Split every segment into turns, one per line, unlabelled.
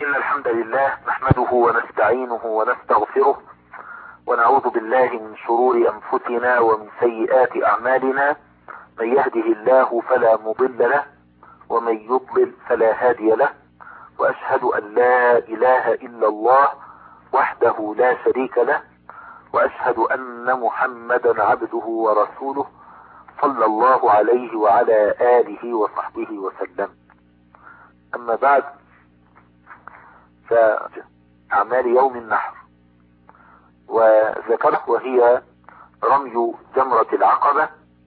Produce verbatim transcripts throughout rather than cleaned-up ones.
إن الحمد لله نحمده ونستعينه ونستغفره ونعوذ بالله من شرور أنفسنا ومن سيئات أعمالنا. من يهده الله فلا مضل له ومن يضلل فلا هادي له، وأشهد أن لا إله إلا الله وحده لا شريك له، وأشهد أن محمدا عبده ورسوله صلى الله عليه وعلى آله وصحبه وسلم. أما بعد، فأعمال يوم النحر وذكرت وهي رمي جمرة العقبة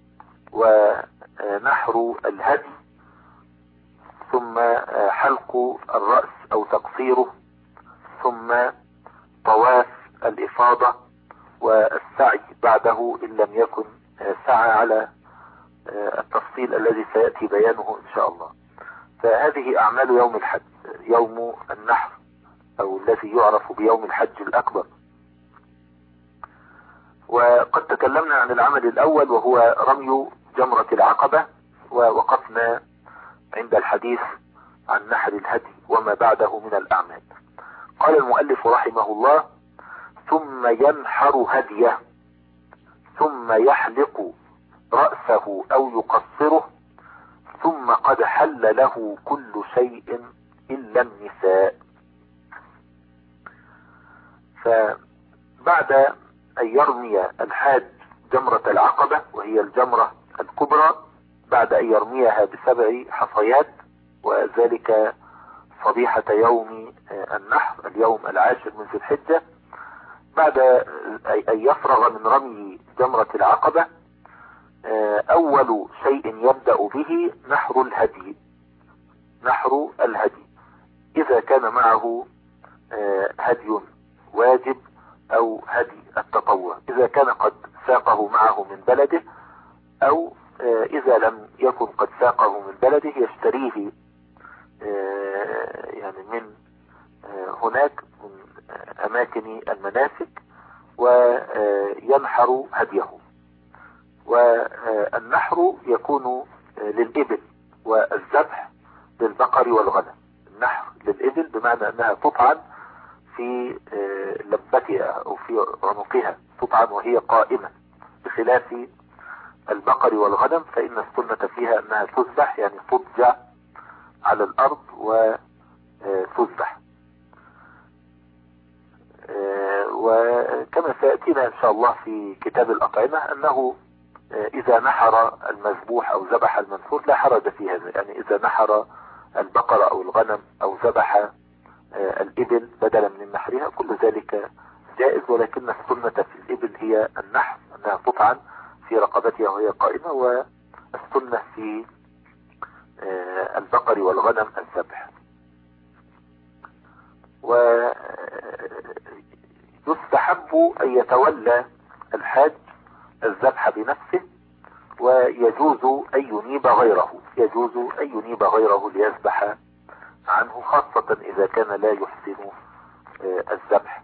ونحر الهدي ثم حلق الرأس أو تقصيره ثم طواف الإفاضة والسعي بعده إن لم يكن سعى على التفصيل الذي سيأتي بيانه إن شاء الله. فهذه أعمال يوم الحج، يوم النحر أو الذي يعرف بيوم الحج الأكبر. وقد تكلمنا عن العمل الأول وهو رمي جمرة العقبة، ووقفنا عند الحديث عن نحر الهدي وما بعده من الأعمال. قال المؤلف رحمه الله: ثم ينحر هديه ثم يحلق رأسه أو يقصره ثم قد حل له كل شيء إلا النساء. فبعد أن يرمي الحاج جمرة العقبة وهي الجمرة الكبرى، بعد أن يرميها بسبع حصيات، وذلك صبيحة يوم النحر اليوم العاشر من ذي الحجة، بعد أن يفرغ من رمي جمرة العقبة أول شيء يبدأ به نحر الهدي. نحر الهدي إذا كان معه هدي واجب أو هدي التطوع، إذا كان قد ساقه معه من بلده، أو إذا لم يكن قد ساقه من بلده يشتريه يعني من هناك من أماكن المناسك وينحر هديه. والنحر يكون للإبل والذبح للبقر والغنم. النحر للإبل بمعنى أنها تطعن في لبتها أو في عنقها، تطعن وهي قائمة، بخلاف البقر والغنم فإن السنة فيها أنها تذبح، يعني تضجع على الأرض وتذبح. وكما سيأتينا إن شاء الله في كتاب الأطعمة أنه إذا نحر المذبوح أو ذبح المنحور لا حرج في هذا، يعني إذا نحر البقرة أو الغنم أو ذبح الإبل بدلا من نحرها كل ذلك جائز، ولكن السنة في الإبل هي النحر، أنها تطعن في رقبتها وهي قائمة، والسنة في البقر والغنم الذبح. ويستحب أن يتولى الحاج الذبح بنفسه، ويجوز أن ينيب غيره، يجوز أن ينيب غيره ليذبح عنه، خاصة إذا كان لا يحسن الذبح.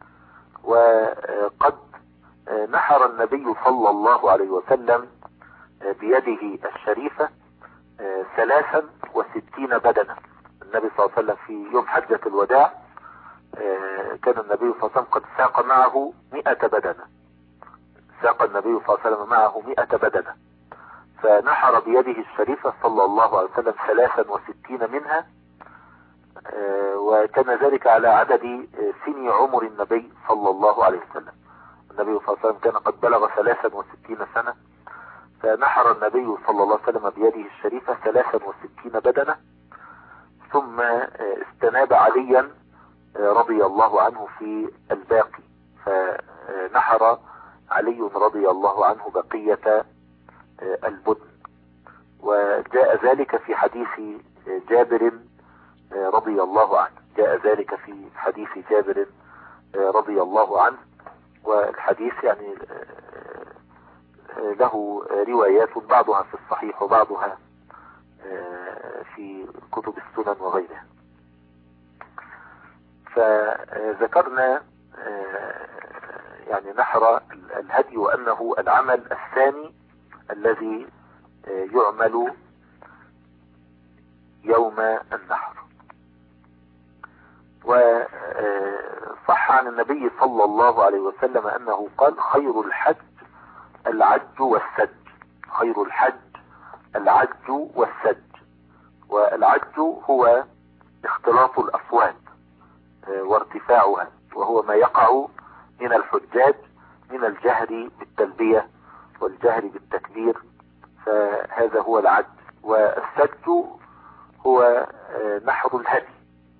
وقد نحر النبي صلى الله عليه وسلم بيده الشريفة ثلاثا وستين بدنة. النبي صلى الله عليه وسلم في يوم حجة الوداع كان النبي صلى الله عليه وسلم قد ساق معه مئة بدنة، ساق النبي صلى الله عليه وسلم معه مئة بدنة، فنحر بيده الشريفة صلى الله عليه وسلم ثلاثا وستين منها، وكان ذلك على عدد سن عمر النبي صلى الله عليه وسلم. النبي صلى الله عليه وسلم كان قد بلغ ثلاثا وستين سنة، فنحر النبي صلى الله عليه وسلم بيده الشريفة ثلاثا وستين بدنة، ثم استناب عليا رضي الله عنه في الباقي، فنحر علي رضي الله عنه بقية البدن. وجاء ذلك في حديث جابر رضي الله عنه، جاء ذلك في حديث جابر رضي الله عنه، والحديث يعني له روايات بعضها في الصحيح وبعضها في كتب السنن وغيرها. فذكرنا يعني نحر الهدي وأنه العمل الثاني الذي يعمل يوم النحر. وصح عن النبي صلى الله عليه وسلم أنه قال خير الحج العج والسج. خير الحج العج والسج. والعج هو اختلاط الأصوات وارتفاعها، وهو ما يقع من الحجاج من الجهر بالتلبية والجهر بالتكبير، فهذا هو العج. والسج هو نحر الهدي.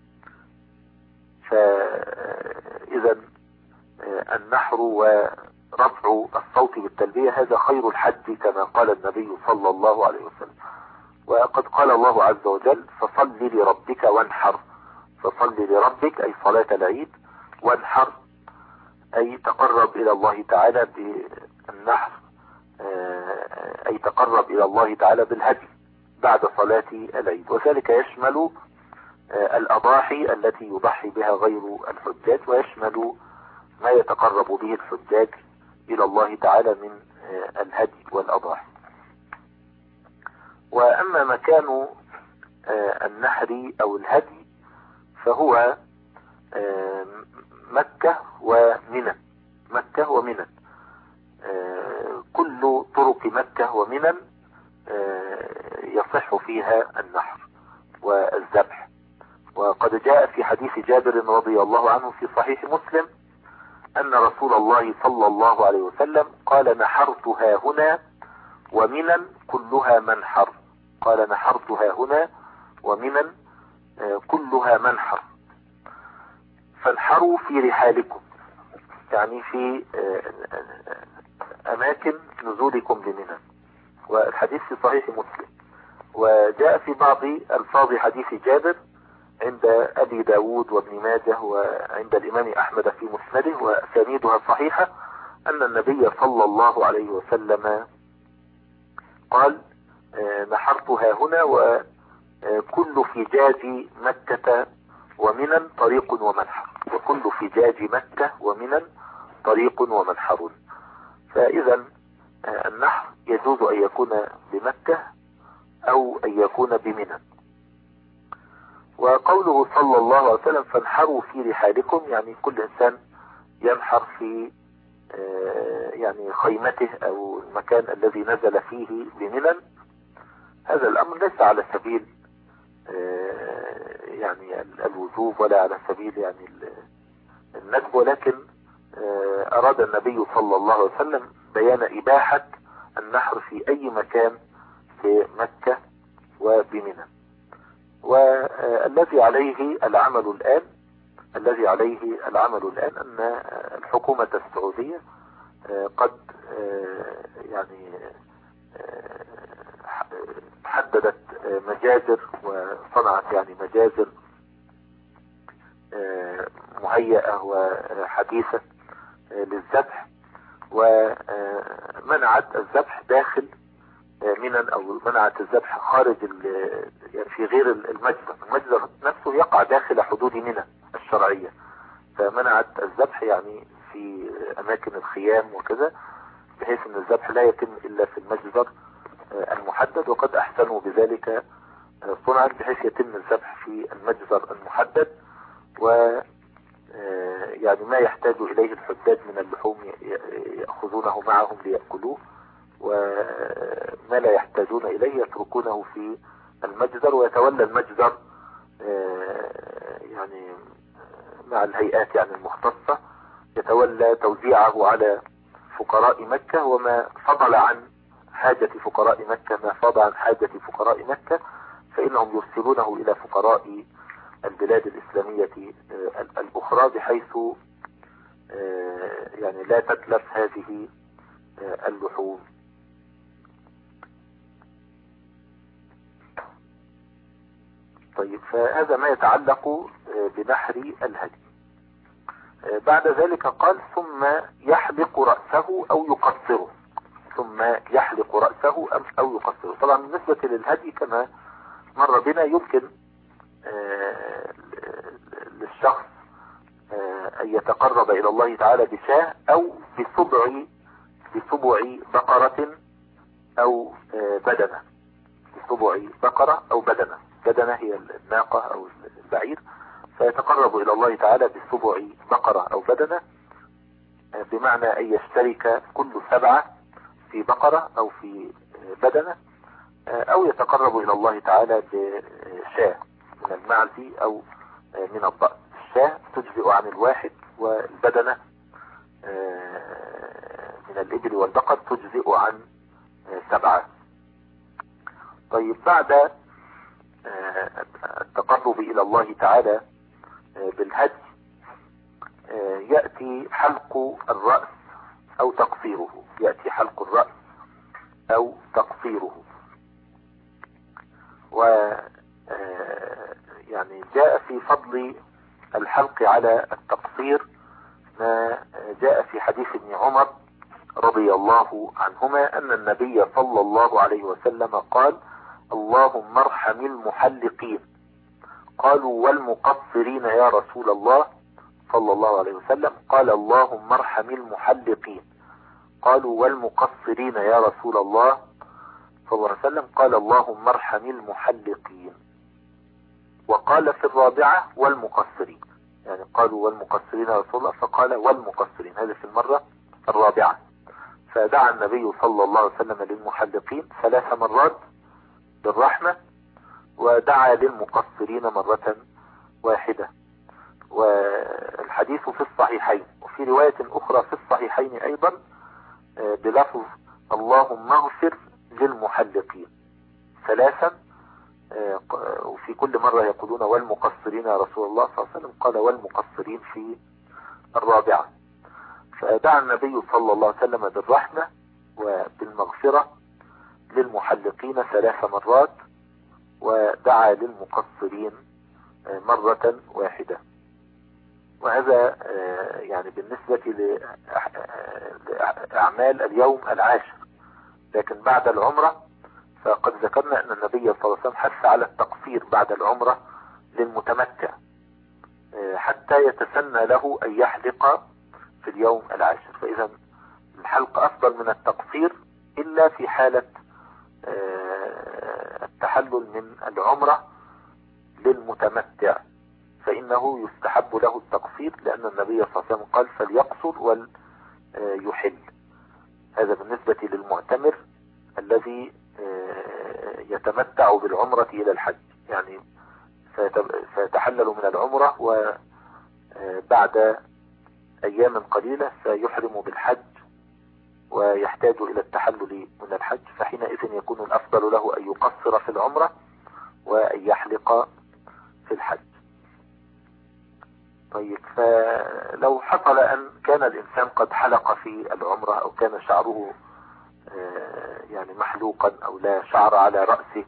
فإذا النحر ورفع الصوت بالتلبية هذا خير الحج كما قال النبي صلى الله عليه وسلم. وقد قال الله عز وجل فصل لربك وانحر. فصل لربك أي صلاة العيد، وانحر أي تقرب إلى الله تعالى بالنحر، أي تقرب إلى الله تعالى بالهدي بعد صلاة العيد. وذلك يشمل الأضاحي التي يضحي بها غير الحجاج، ويشمل ما يتقرب به الحجاج إلى الله تعالى من الهدي والأضاحي. وأما مكان النحر أو الهدي فهو مكة ومنى. مكة ومنى، كل طرق مكة ومنى يصح فيها النحر والذبح. وقد جاء في حديث جابر رضي الله عنه في صحيح مسلم أن رسول الله صلى الله عليه وسلم قال نحرتها هنا ومنى كلها منحر. قال نحرتها هنا ومنى كلها منحر. فانحروا في رحالكم، يعني في أماكن نزولكم لمنى. والحديث في صحيح مسلم. وجاء في بعض ألفاظ حديث جابر عند أبي داود وابن ماجه وعند الإمام أحمد في مسنده وأسانيدها صحيحة أن النبي صلى الله عليه وسلم قال نحرتها هنا وكل فجاج مكة ومنى طريق ومنحر. وكل فجاج مكة ومنى طريق ومنحر. فإذا النحر يجوز أن يكون بمكة أو أن يكون بمنى. وقوله صلى الله عليه وسلم فانحروا في رحالكم، يعني كل إنسان ينحر في يعني خيمته أو المكان الذي نزل فيه بمنى. هذا الأمر ليس على سبيل يعني الوجوب ولا على سبيل يعني الندب، ولكن أراد النبي صلى الله عليه وسلم بيان إباحة النحر في أي مكان في مكة وبمنى. والذي عليه العمل الآن الذي عليه العمل الآن أن الحكومة السعودية قد يعني حددت مجازر وصنعت يعني مجازر مهيئة وحديثة للذبح، ومنعت الذبح داخل منى أو منعت الذبح خارج يعني في غير المجزر. المجزر نفسه يقع داخل حدود منى الشرعية، فمنعت الذبح يعني في أماكن الخيام وكذا، بحيث أن الذبح لا يتم إلا في المجزر المحدد. وقد أحسنوا بذلك صنعا بحيث يتم الذبح في المجزر المحدد، و يعني ما يحتاج إليه الحجاج من اللحوم يأخذونه معهم ليأكلوه، وما لا يحتاجون إليه يتركونه في المجزر. ويتولى المجزر يعني مع الهيئات يعني المختصة يتولى توزيعه على فقراء مكة، وما فضل عن حاجة فقراء مكة ما فضل عن حاجة فقراء مكة فإنهم يرسلونه إلى فقراء البلاد الإسلامية الأخرى، بحيث يعني لا تتلف هذه اللحوم. طيب، فهذا ما يتعلق بنحر الهدي. بعد ذلك قال ثم يحلق رأسه أو يقصره. ثم يحلق رأسه أو يقصره. طبعا بالنسبة للهدي كما مر بنا يمكن للشخص أن يتقرب إلى الله تعالى بشاة أو بسبع بسبع بقرة أو بدنة. بسبع بقرة أو بدنة. بدنة هي الناقة أو البعير، فيتقرب إلى الله تعالى بسبع بقرة أو بدنة، بمعنى أن يشترك كل سبعة في بقرة أو في بدنة، أو يتقرب إلى الله تعالى بشاة من المعز أو من الضأن. الشاة تجزئ عن الواحد، والبدنة من الإبل والبقر تجزئ عن سبعة. طيب، بعد التقرب إلى الله تعالى بالهدي يأتي حلق الرأس أو تقصيره يأتي حلق الرأس أو تقصيره. و يعني جاء في فضل الحلق على التقصير ما جاء في حديث ابن عمر رضي الله عنهما أن النبي صلى الله عليه وسلم قال: اللهم ارحم المحلقين. قالوا: والمقصرين يا رسول الله؟ صلى الله عليه وسلم قال: اللهم ارحم المحلقين. قالوا: والمقصرين يا رسول الله؟ صلى الله عليه وسلم قال: اللهم ارحم المحلقين. وقال في الرابعة: والمقصرين، يعني قالوا والمقصرين يا رسول الله، فقال والمقصرين، هذا في المرة الرابعة. فدعا النبي صلى الله عليه وسلم للمحلقين ثلاث مرات بالرحمة، ودعا للمقصرين مرة واحدة. والحديث في الصحيحين، وفي رواية أخرى في الصحيحين أيضا بلفظ: اللهم اغفر للمحلقين ثلاثا، وفي كل مرة يقولون والمقصرين يا رسول الله صلى الله عليه وسلم، قال والمقصرين في الرابعة. فدعا النبي صلى الله عليه وسلم بالرحمة وبالمغفرة للمحلقين ثلاث مرات، ودعا للمقصرين مرة واحدة. وهذا يعني بالنسبة لأعمال اليوم العاشر. لكن بعد العمرة فقد ذكرنا أن النبي صلى الله عليه وسلم حث على التقصير بعد العمرة للمتمتع، حتى يتسنى له أن يحلق في اليوم العاشر. فإذا الحلق أفضل من التقصير إلا في حالة التحلل من العمرة للمتمتع، فإنه يستحب له التقصير، لأن النبي صلى الله عليه وسلم قال: فليقصر وليحل. هذا بالنسبة للمعتمر الذي يتمتع بالعمرة إلى الحج، يعني سيتحلل من العمرة وبعد أيام قليلة سيحرم بالحج ويحتاج إلى التحلل من الحج، فحينئذ يكون الأفضل له أن يقصر في العمرة وأن يحلق في الحج. طيب، فلو حصل أن كان الإنسان قد حلق في العمرة أو كان شعره يعني محلوقا أو لا شعر على رأسه،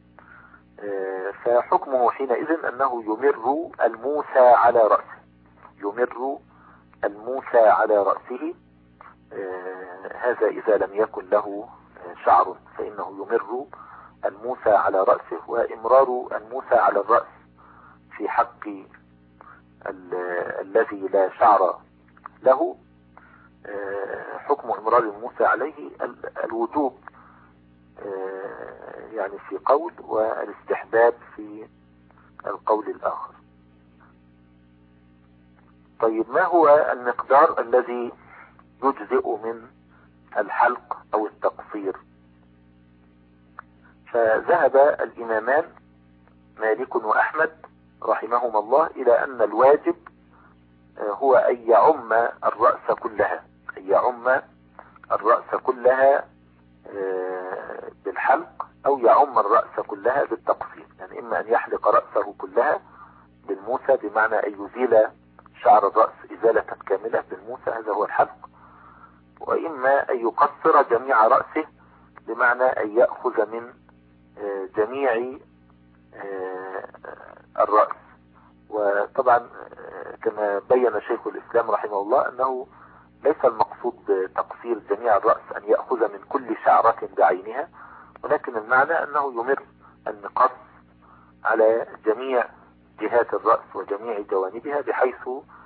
فحكمه حينئذ أنه يمر الموسى على رأسه يمر الموسى على رأسه هذا إذا لم يكن له شعر، فإنه يمر الموسى على رأسه. وإمرار الموسى على الرأس في حق الذي لا شعر له حكم إمرار الموسى عليه الوجوب يعني في قول، والاستحباب في القول الآخر. طيب، ما هو المقدار الذي يجزئ من الحلق أو التقصير؟ فذهب الإمامان مالك وأحمد رحمهما الله إلى أن الواجب هو أن يعم الرأس كلها أن يعم الرأس كلها بالحلق، أو يعم الرأس كلها بالتقصير. يعني إما أن يحلق رأسه كلها بالموسى، بمعنى أن يزيل شعر الرأس إزالة كاملة بالموسى، هذا هو الحلق، وإما أن يقصر جميع رأسه، بمعنى أن يأخذ من جميع الرأس. وطبعا كما بين شيخ الإسلام رحمه الله أنه ليس المقصود بتقصير جميع الرأس أن يأخذ من كل شعرة بعينها، ولكن المعنى أنه يمر النقص على جميع جهات الرأس وجميع جوانبها، بحيث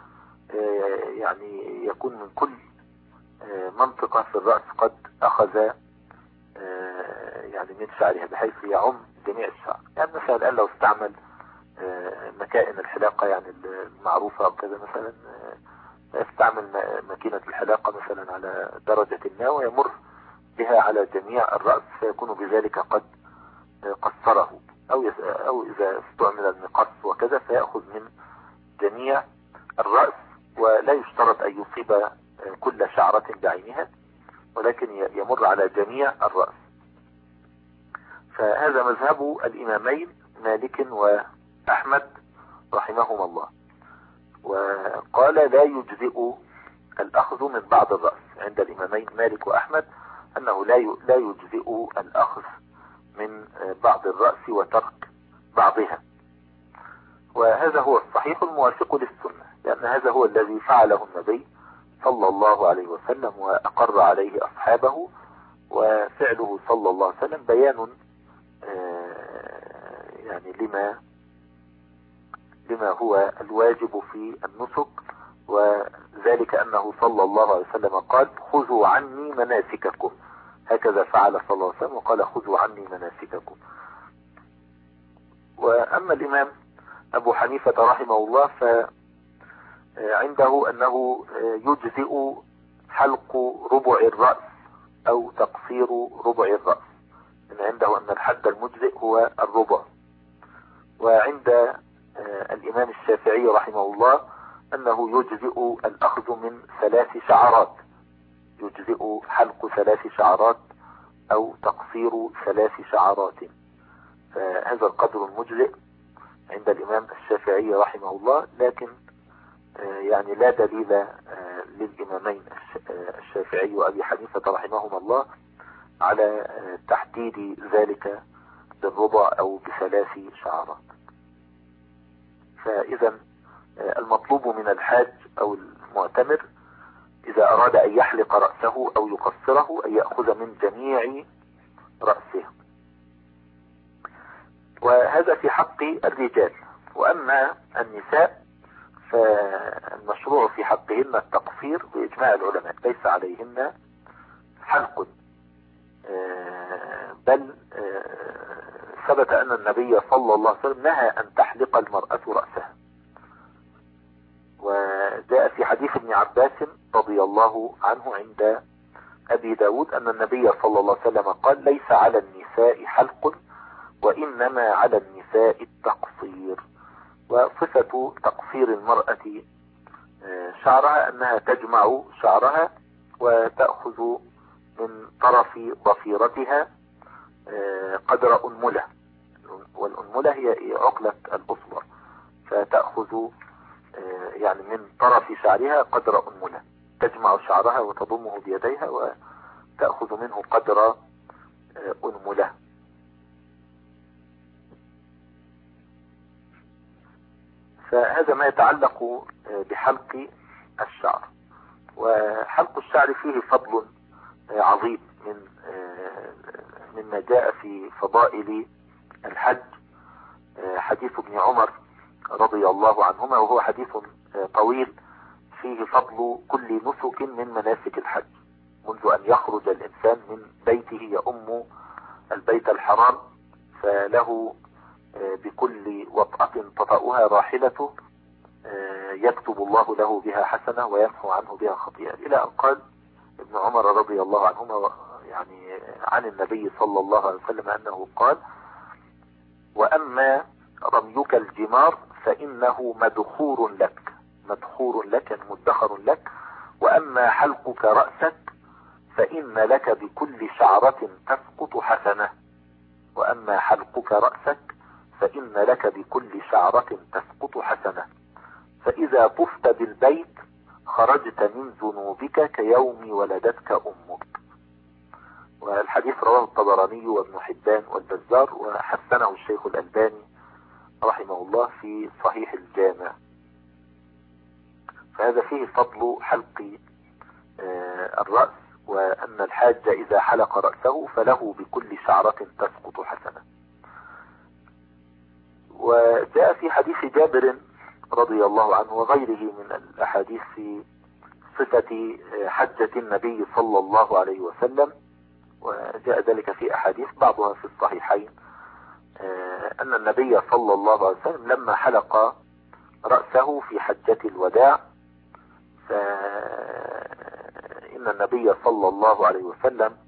يعني يكون من كل منطقة في الرأس قد أخذ يعني من شعرها، بحيث يعم جميع الشعر. يعني مثلا الآن لو استعمل مكائن الحلاقة يعني المعروفة أو كذا مثلا، يستعمل ماكينة الحلاقة مثلا على درجة ما ويمر بها على جميع الرأس، فيكون بذلك قد قصره، أو أو إذا استعمل المقص وكذا فيأخذ من جميع الرأس، ولا يشترط أن يصيب كل شعرة بعينها، ولكن يمر على جميع الرأس. فهذا مذهب الإمامين مالك وأحمد رحمهما الله. وقال لا يجزئ الأخذ من بعض الرأس عند الإمامين مالك وأحمد، أنه لا لا يجزئ الأخذ من بعض الرأس وترك بعضها، وهذا هو الصحيح الموافق للسنة، لأن هذا هو الذي فعله النبي صلى الله عليه وسلم وأقر عليه أصحابه، وفعله صلى الله عليه وسلم بيان يعني لما لما هو الواجب في النسك، وذلك أنه صلى الله عليه وسلم قال خذوا عني مناسككم، هكذا فعل صلى الله عليه وسلم وقال خذوا عني مناسككم. وأما الإمام أبو حنيفة رحمه الله فعنده أنه يجزئ حلق ربع الرأس أو تقصير ربع الرأس، إن عنده أن الحد المجزئ هو الربع. وعند الإمام الشافعي رحمه الله أنه يجزئ الأخذ من ثلاث شعرات، يجزئ حلق ثلاث شعرات أو تقصير ثلاث شعرات، فهذا القدر المجزئ عند الإمام الشافعي رحمه الله. لكن يعني لا دليل للإمامين الشافعي وأبي حنيفة رحمهما الله على تحديد ذلك بالربع أو بثلاث شعرات. فإذا المطلوب من الحاج أو المعتمر إذا أراد أن يحلق رأسه أو يقصره أن يأخذ من جميع رأسه، وهذا في حق الرجال. وأما النساء فالمشروع في حقهن التقصير بإجماع العلماء، ليس عليهن حلق، بل ثبت أن النبي صلى الله عليه وسلم نهى أن تحلق المرأة رأسها. وجاء في حديث ابن عباس رضي الله عنه عند أبي داود أن النبي صلى الله عليه وسلم قال ليس على النساء حلق وإنما على النساء التقصير. وصفة تقصير المرأة شعرها أنها تجمع شعرها وتأخذ من طرف ضفيرتها قدر أنملة، والأنملة هي عقلة الأصبع، فتأخذ يعني من طرف شعرها قدر أنملة، تجمع شعرها وتضمه بيديها وتأخذ منه قدر أنملة. فهذا ما يتعلق بحلق الشعر. وحلق الشعر فيه فضل عظيم من مما جاء في فضائل الحج. حديث ابن عمر رضي الله عنهما، وهو حديث طويل فيه فضل كل نسك من مناسك الحج، منذ أن يخرج الإنسان من بيته يؤم البيت الحرام، فله بكل وطأة تطأها راحلته يكتب الله له بها حسنة ويمحو عنه بها خطيئة، إلى أن قال ابن عمر رضي الله عنهما يعني عن النبي صلى الله عليه وسلم أنه قال وأما رميك الجمار فإنه مدخور لك، مدخور لك مدخر لك، وأما حلقك رأسك فإن لك بكل شعرة تسقط حسنة، وأما حلقك رأسك فإن لك بكل شعرة تسقط حسنة، فإذا طفت بالبيت خرجت من ذنوبك كيوم ولدتك أمك. والحديث رواه الطبراني وابن حبان والبزار، وحسنه الشيخ الألباني رحمه الله في صحيح الجامع. فهذا فيه فضل حلق الرأس، وأن الحاج إذا حلق رأسه فله بكل شعرة تسقط حسنة. وجاء في حديث جابر رضي الله عنه وغيره من الأحاديث في صفة حجة النبي صلى الله عليه وسلم، وجاء ذلك في أحاديث بعضها في الصحيحين، أن النبي صلى الله عليه وسلم لما حلق رأسه في حجة الوداع، فإن النبي صلى الله عليه وسلم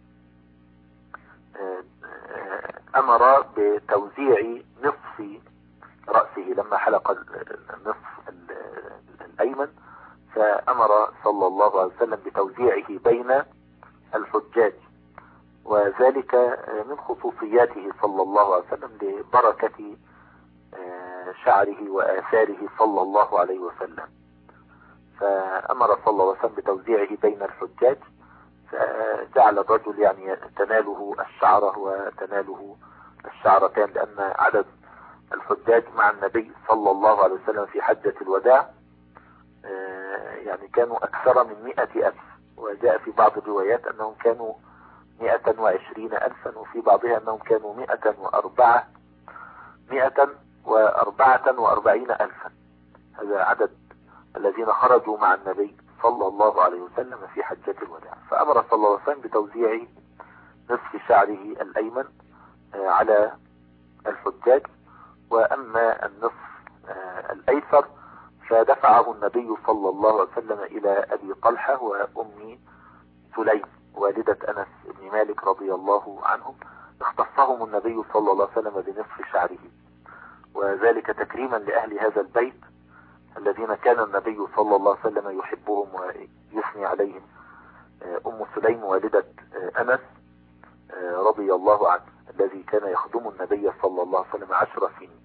أمر بتوزيع نصف رأسه لما حلق النصف الأيمن، فأمر صلى الله عليه وسلم بتوزيعه بين الحجاج، وذلك من خصوصياته صلى الله عليه وسلم لبركة شعره وآثاره صلى الله عليه وسلم. فأمر صلى الله عليه وسلم بتوزيعه بين الحجاج، فجعل الرجل يعني تناله الشعرة وتناله الشعرتان، لأن عدد الحجاج مع النبي صلى الله عليه وسلم في حجة الوداع يعني كانوا أكثر من مئة ألف، وجاء في بعض الروايات أنهم كانوا مئة وعشرين ألفا، وفي بعضها أنهم كانوا مئة وأربعة مئة وأربعة وأربعين ألفا. هذا عدد الذين خرجوا مع النبي صلى الله عليه وسلم في حجة الوداع. فأمر صلى الله عليه وسلم بتوزيع نصف شعره الأيمن على الحجاج، وأما النصف الأيسر فدفعه النبي صلى الله عليه وسلم إلى أبي طلحة وأم سليم والدة أنس بن مالك رضي الله عنهم، اختصهم النبي صلى الله عليه وسلم بنصف شعره، وذلك تكريما لأهل هذا البيت الذين كان النبي صلى الله عليه وسلم يحبهم ويثني عليهم. أم سليم والدة أنس رضي الله عنه الذي كان يخدم النبي صلى الله عليه وسلم عشر سنين،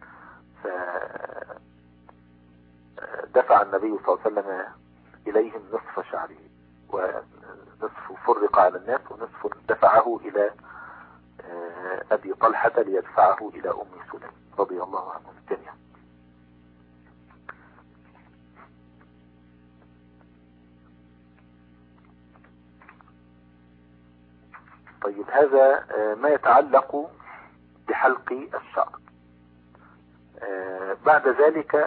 فدفع النبي صلى الله عليه وسلم إليهم نصف شعره، ونصف فرق على الناس ونصف دفعه إلى أبي طلحة ليدفعه إلى أم سليم رضي الله عنهم جميعا. طيب، هذا ما يتعلق بحلق الشعر. بعد ذلك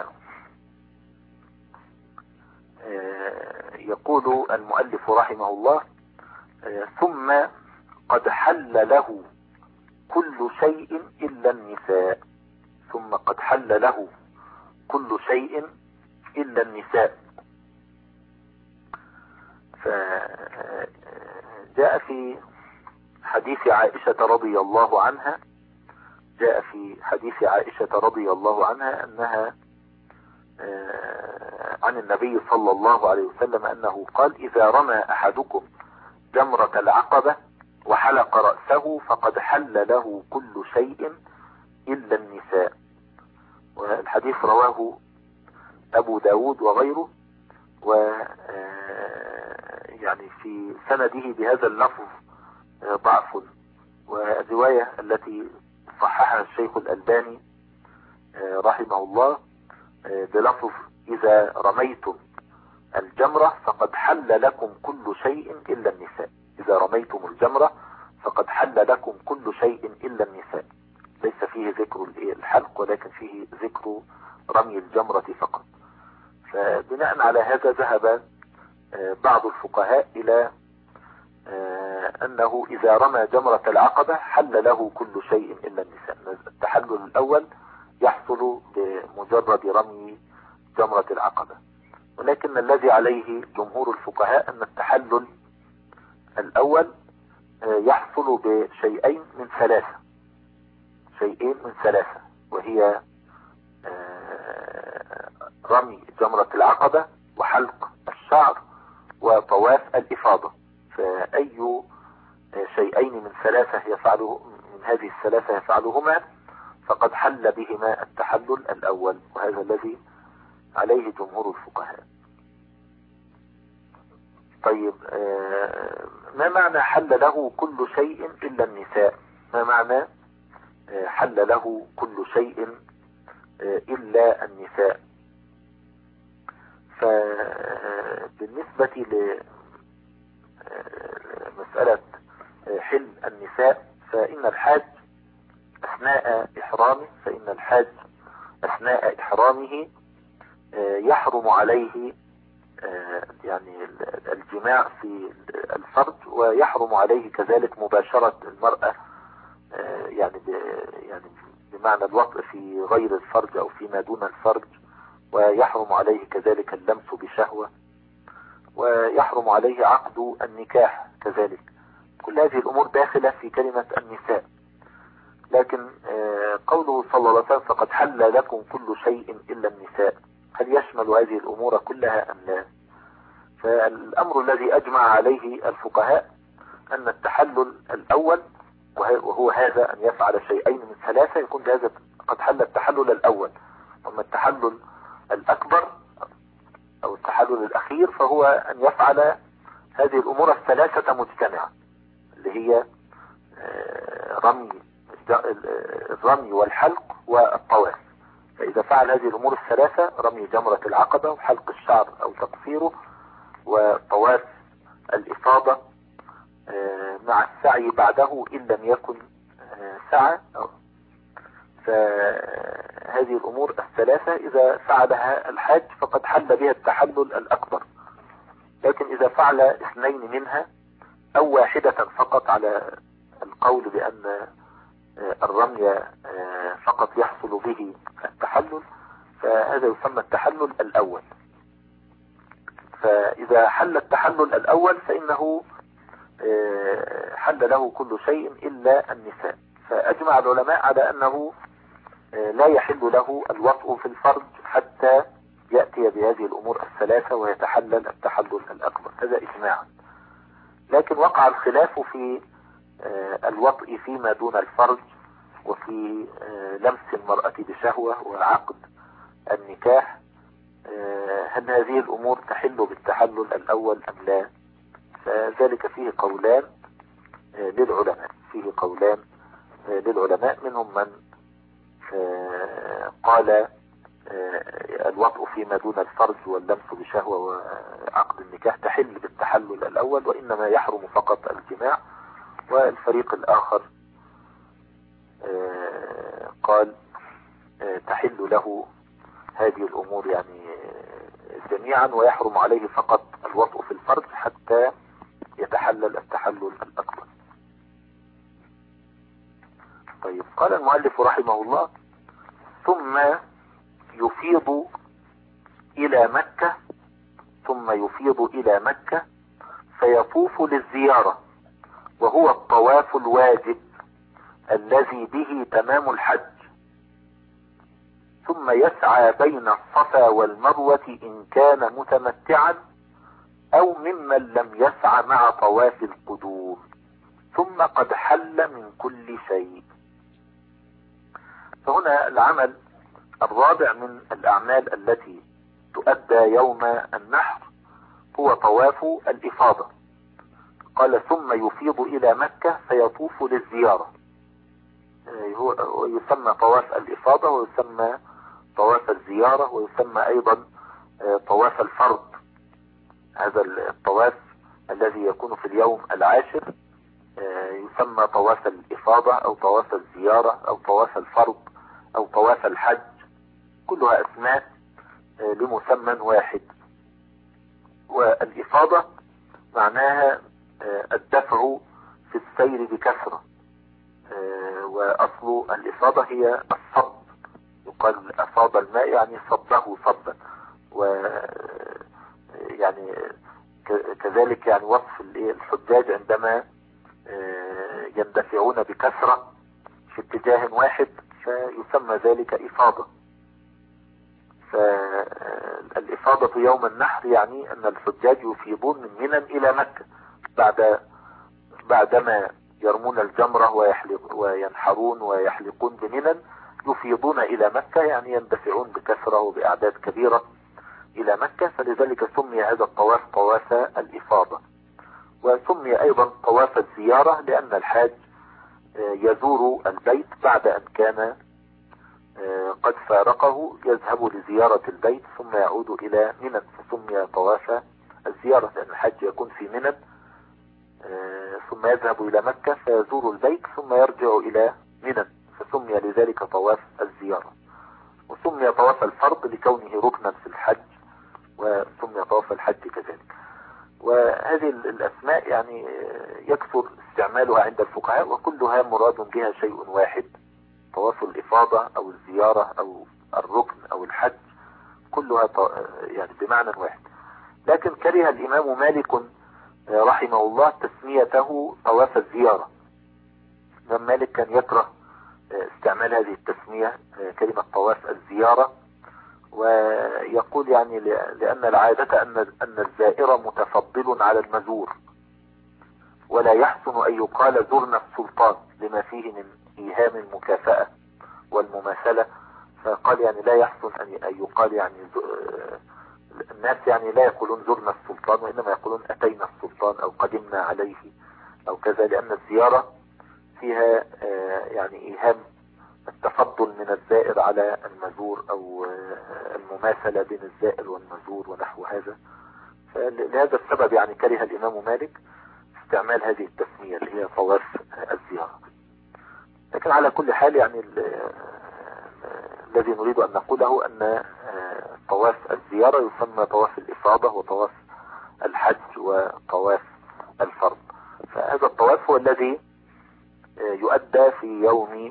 يقول المؤلف رحمه الله: ثم قد حل له كل شيء إلا النساء. ثم قد حل له كل شيء إلا النساء. فجاء في حديث عائشة رضي الله عنها جاء في حديث عائشة رضي الله عنها أنها عن النبي صلى الله عليه وسلم أنه قال: إذا رمى أحدكم جمرة العقبة وحلق رأسه فقد حل له كل شيء إلا النساء. والحديث رواه أبو داود وغيره، و يعني في سنده بهذا اللفظ ضعف، والرواية التي صححها الشيخ الألباني رحمه الله بلفظ: إذا رميتم الجمرة فقد حل لكم كل شيء إلا النساء. إذا رميتم الجمرة فقد حل لكم كل شيء إلا النساء. ليس فيه ذكر الحلق، ولكن فيه ذكر رمي الجمرة فقط. فبناء على هذا ذهب بعض الفقهاء إلى أنه إذا رمى جمرة العقبة حل له كل شيء إلا النساء. التحلل الأول يحصل بمجرد رمي جمرة العقبة، ولكن الذي عليه جمهور الفقهاء أن التحلل الأول يحصل بشيئين من ثلاثة شيئين من ثلاثة وهي رمي جمرة العقبة وحلق الشعر وطواف الإفاضة. فأي شيئين من ثلاثة يفعله من هذه الثلاثة يفعلهما فقد حل بهما التحلل الأول، وهذا الذي عليه جمهور الفقهاء. طيب، ما معنى حل له كل شيء إلا النساء؟ ما معنى حل له كل شيء إلا النساء؟ فبالنسبة لمسألة حل النساء، فإن الحاج أثناء إحرامه فإن الحاج أثناء إحرامه يحرم عليه يعني الجماع في الفرج، ويحرم عليه كذلك مباشرة المرأة يعني يعني بمعنى الوطء في غير الفرج أو فيما دون الفرج، ويحرم عليه كذلك اللمس بشهوة، ويحرم عليه عقد النكاح كذلك. كل هذه الأمور داخلة في كلمة النساء. لكن قوله صلى الله عليه وسلم فقد حل لكم كل شيء إلا النساء، هل يشمل هذه الأمور كلها أم لا؟ فالأمر الذي أجمع عليه الفقهاء أن التحلل الأول، وهو هذا أن يفعل شيئين من ثلاثة، يكون هذا قد حل التحلل الأول. وأما التحلل الأكبر أو التحلل الأخير فهو أن يفعل هذه الأمور الثلاثة مجتمعة، اللي هي رمي الرمي والحلق والطواف. فإذا فعل هذه الأمور الثلاثة، رمي جمرة العقبة وحلق الشعر أو تقصيره وطواف الإفاضة مع السعي بعده إن لم يكن سعى، فهذه الأمور الثلاثة إذا فعلها الحاج فقد حل بها التحلل الأكبر. لكن إذا فعل اثنين منها أو واحدة فقط، على القول بأن الرمي فقط يحصل به التحلل، فهذا يسمى التحلل الأول. فإذا حل التحلل الأول فإنه حل له كل شيء إلا النساء. فأجمع العلماء على أنه لا يحل له الوطء في الفرج حتى يأتي بهذه الأمور الثلاثة ويتحلل التحلل الأكبر، هذا إجماعا. لكن وقع الخلاف في الوطء فيما دون الفرج، وفي لمس المرأة بشهوة وعقد النكاح، هل هذه الأمور تحل بالتحلل الأول أم لا؟ فذلك فيه قولان للعلماء فيه قولان للعلماء منهم من قال الوطء فيما دون الفرج واللمس بشهوة وعقد النكاح تحل بالتحلل الأول، وإنما يحرم فقط الجماع. والفريق الآخر قال تحل له هذه الأمور يعني جميعا، ويحرم عليه فقط الوطء في الفرج حتى يتحلل التحلل الأكبر. طيب، قال المؤلف رحمه الله: ثم يفيض إلى مكة ثم يفيض إلى مكة فيطوف للزيارة، وهو الطواف الواجب الذي به تمام الحج، ثم يسعى بين الصفا والمروة إن كان متمتعا أو ممن لم يسعى مع طواف القدوم، ثم قد حل من كل شيء. فهنا العمل الرابع من الأعمال التي تؤدى يوم النحر هو طواف الإفاضة. قال: ثم يفيض إلى مكة فيطوف للزيارة، هو يسمى طواف الإفاضة ويسمى طواف الزيارة ويسمى أيضا طواف الفرض. هذا الطواف الذي يكون في اليوم العاشر يسمى طواف الإفاضة أو طواف الزيارة أو طواف الفرض أو طواف الحج، كلها أسماء لمسمى واحد. والإفاضة معناها الدفع في السير بكثرة، وأصل الإفاضة هي الصب، يقال أفاض الماء يعني صبه صبا، و يعني كذلك يعني وصف الحجاج عندما يندفعون بكثرة في اتجاه واحد فيسمى ذلك إفاضة. فالإفاضة يوم النحر يعني أن الحجاج يفيضون من منى إلى مكة بعد بعدما يرمون الجمرة ويحلق وينحرون ويحلقون بمنى، يفيضون إلى مكة يعني يندفعون بكثرة وبأعداد كبيرة إلى مكة. فلذلك سمي هذا الطواف طواف الإفاضة. وسمي أيضا طواف الزيارة لأن الحاج يزور البيت بعد أن كان قد فارقه، يذهب لزيارة البيت ثم يعود إلى منى، فسمي طواف الزيارة لأن الحاج يكون في منى ثم يذهب إلى مكة فيزور البيت ثم يرجع إلى منى، فسمي لذلك طواف الزيارة. وسمي طواف الفرض لكونه ركنا في الحج، وسمي طواف الحج كذلك. وهذه الأسماء يعني يكثر استعمالها عند الفقهاء، وكلها مراد بها شيء واحد، طواف الإفاضة أو الزيارة أو الركن أو الحج كلها يعني بمعنى واحد. لكن كره الإمام مالك رحمه الله تسميته طواف الزيارة. الإمام مالك كان يكره استعمال هذه التسمية كلمة طواف الزيارة، ويقول يعني لأن العادة أن أن الزائر متفضل على المزور، ولا يحسن أن يقال زرنا السلطان لما فيه من إيهام المكافأة والمماثلة. فقال يعني لا يحسن أن يقال يعني الناس يعني لا يقولون زرنا السلطان، وإنما يقولون أتينا السلطان أو قدمنا عليه أو كذا، لأن الزيارة فيها يعني إيهام التفضل من الزائر على المزور أو المماثلة بين الزائر والمزور ونحو هذا. فلهذا السبب يعني كره الإمام مالك استعمال هذه التسمية اللي هي طواف الزيارة. لكن على كل حال يعني الذي نريد أن نقوله أن طواف الزيارة يسمى طواف الإفاضة وطواف الحج وطواف الفرض. فهذا الطواف هو الذي يؤدى في يوم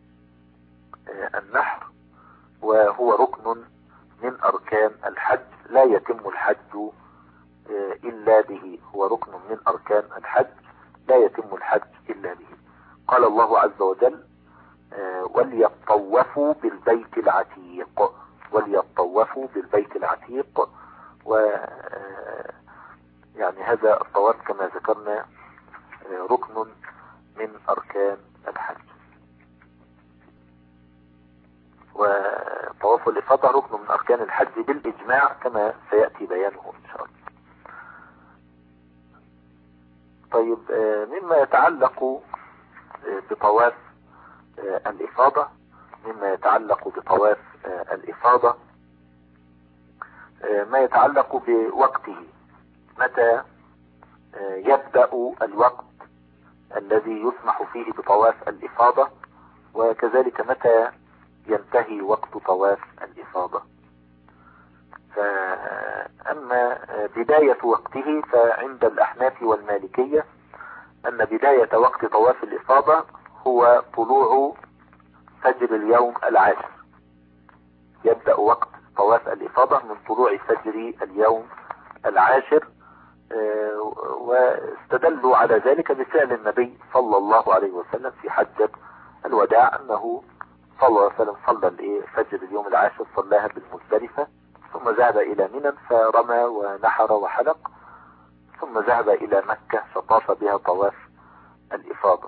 النحر، وهو ركن من أركان الحج، لا يتم الحج إلا به. هو ركن من أركان الحج لا يتم الحج إلا به. قال الله عز وجل وليطوفوا بالبيت العتيق، وليطوفوا بالبيت العتيق. و يعني هذا الطواف كما ذكرنا ركن من أركان الحج. وطواف الإفاضة ركن من أركان الحج بالإجماع كما سيأتي بيانه إن شاء الله. طيب مما يتعلق بطواف الإفاضة مما يتعلق بطواف الإفاضة ما يتعلق بوقته، متى يبدأ الوقت الذي يسمح فيه بطواف الإفاضة، وكذلك متى ينتهي وقت طواف الإفاضة. فأما بداية وقته فعند الأحناف والمالكية أن بداية وقت طواف الإفاضة هو طلوع فجر اليوم العاشر. يبدأ وقت طواف الإفاضة من طلوع فجر اليوم العاشر، واستدلوا على ذلك بفعل النبي صلى الله عليه وسلم في حجة الوداع، أنه صلى الله عليه وسلم صلى فجر اليوم العاشر صلاها بالمزدلفة، ثم ذهب إلى منى فرمى ونحر وحلق، ثم ذهب إلى مكة فطاف بها طواف الإفاضة.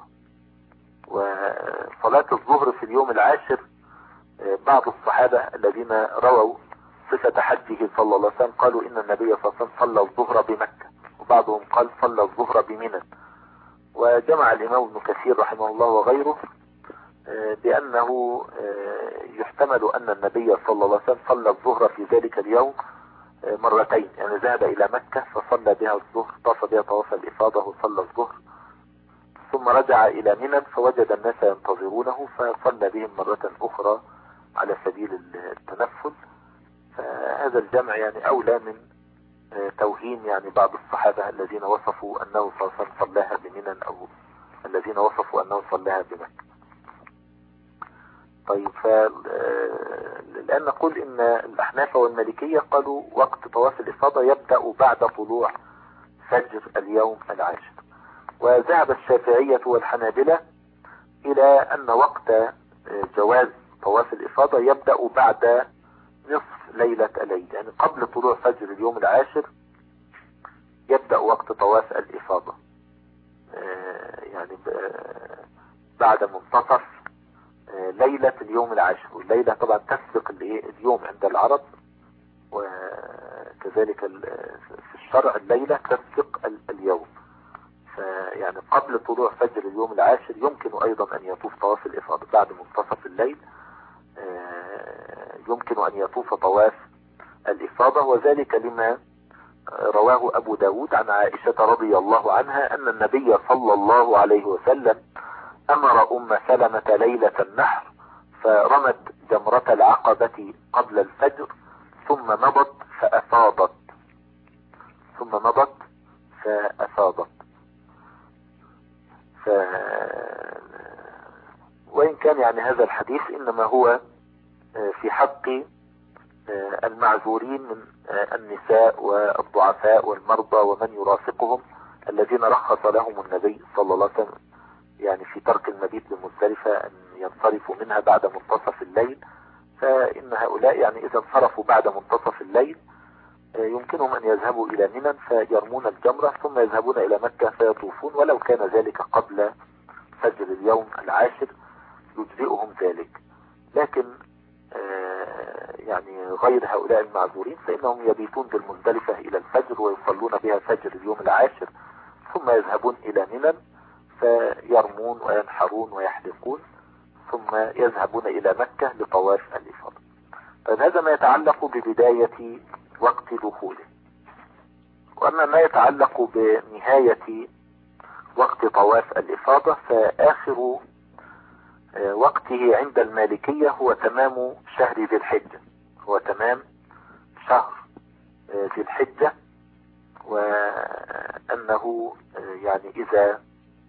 وصلاة الظهر في اليوم العاشر بعض الصحابة الذين رووا صفة حجه صلى الله عليه وسلم قالوا إن النبي صلى الله عليه وسلم صلى الظهر بمكة، وبعضهم قال صلى الظهر بمنى. وجمع الإمام ابن كثير رحمه الله وغيره بأنه يحتمل أن النبي صلى الله عليه وسلم صلى الظهر في ذلك اليوم مرتين، يعني ذهب إلى مكة فصلى بها الظهر، طاف بها طواف الإفاضة وصلى الظهر، ثم رجع إلى منى فوجد الناس ينتظرونه فصلى بهم مرة أخرى على سبيل التنفل. فهذا الجمع يعني أولى من توهين يعني بعض الصحابة الذين وصفوا أنه صلى الله عليه وسلم صلاها بمنى أو الذين وصفوا أنه صلاها بمكة. طيب، فالآن نقول إن الأحناف والمالكية قالوا وقت طواف الإفاضة يبدأ بعد طلوع فجر اليوم العاشر، وذهب الشافعية والحنابلة إلى أن وقت جواز طواف الإفاضة يبدأ بعد نصف ليلة العيد، يعني قبل طلوع فجر اليوم العاشر يبدأ وقت طواف الإفاضة، يعني بعد منتصف ليلة اليوم العاشر. والليلة طبعا تسبق اليوم عند العرب، وكذلك في الشرع الليلة تسبق اليوم. فيعني قبل طلوع فجر اليوم العاشر يمكن أيضا أن يطوف طواف الإفاضة بعد منتصف الليل، يمكن أن يطوف طواف الإفاضة، وذلك لما رواه أبو داود عن عائشة رضي الله عنها أن النبي صلى الله عليه وسلم أمر أم سلمة ليلة النحر فرمت جمرة العقبة قبل الفجر ثم مضت فأفاضت ثم مضت فأفاضت ف... وإن كان يعني هذا الحديث إنما هو في حق المعذورين من النساء والضعفاء والمرضى ومن يرافقهم الذين رخص لهم النبي صلى الله عليه وسلم يعني في ترك المبيت بمزدلفة أن ينصرفوا منها بعد منتصف الليل. فإن هؤلاء يعني إذا انصرفوا بعد منتصف الليل يمكنهم أن يذهبوا إلى منى فيرمون الجمرة ثم يذهبون إلى مكة فيطوفون، ولو كان ذلك قبل فجر اليوم العاشر يجزئهم ذلك. لكن يعني غير هؤلاء المعذورين فإنهم يبيتون بالمزدلفة إلى الفجر ويصلون بها فجر اليوم العاشر ثم يذهبون إلى منى فيرمون وينحرون ويحلقون ثم يذهبون إلى مكة لطواف الإفاضة. هذا ما يتعلق ببداية وقت دخوله. وأما ما يتعلق بنهاية وقت طواف الإفاضة فآخر وقته عند المالكية هو تمام شهر ذي الحجة، هو تمام شهر ذي الحجة. وأنه يعني إذا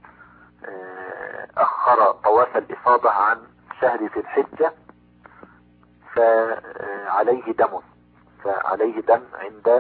أخر طواف الإفاضة عن شهر ذي الحجة فعليه دم، فعليه دم عند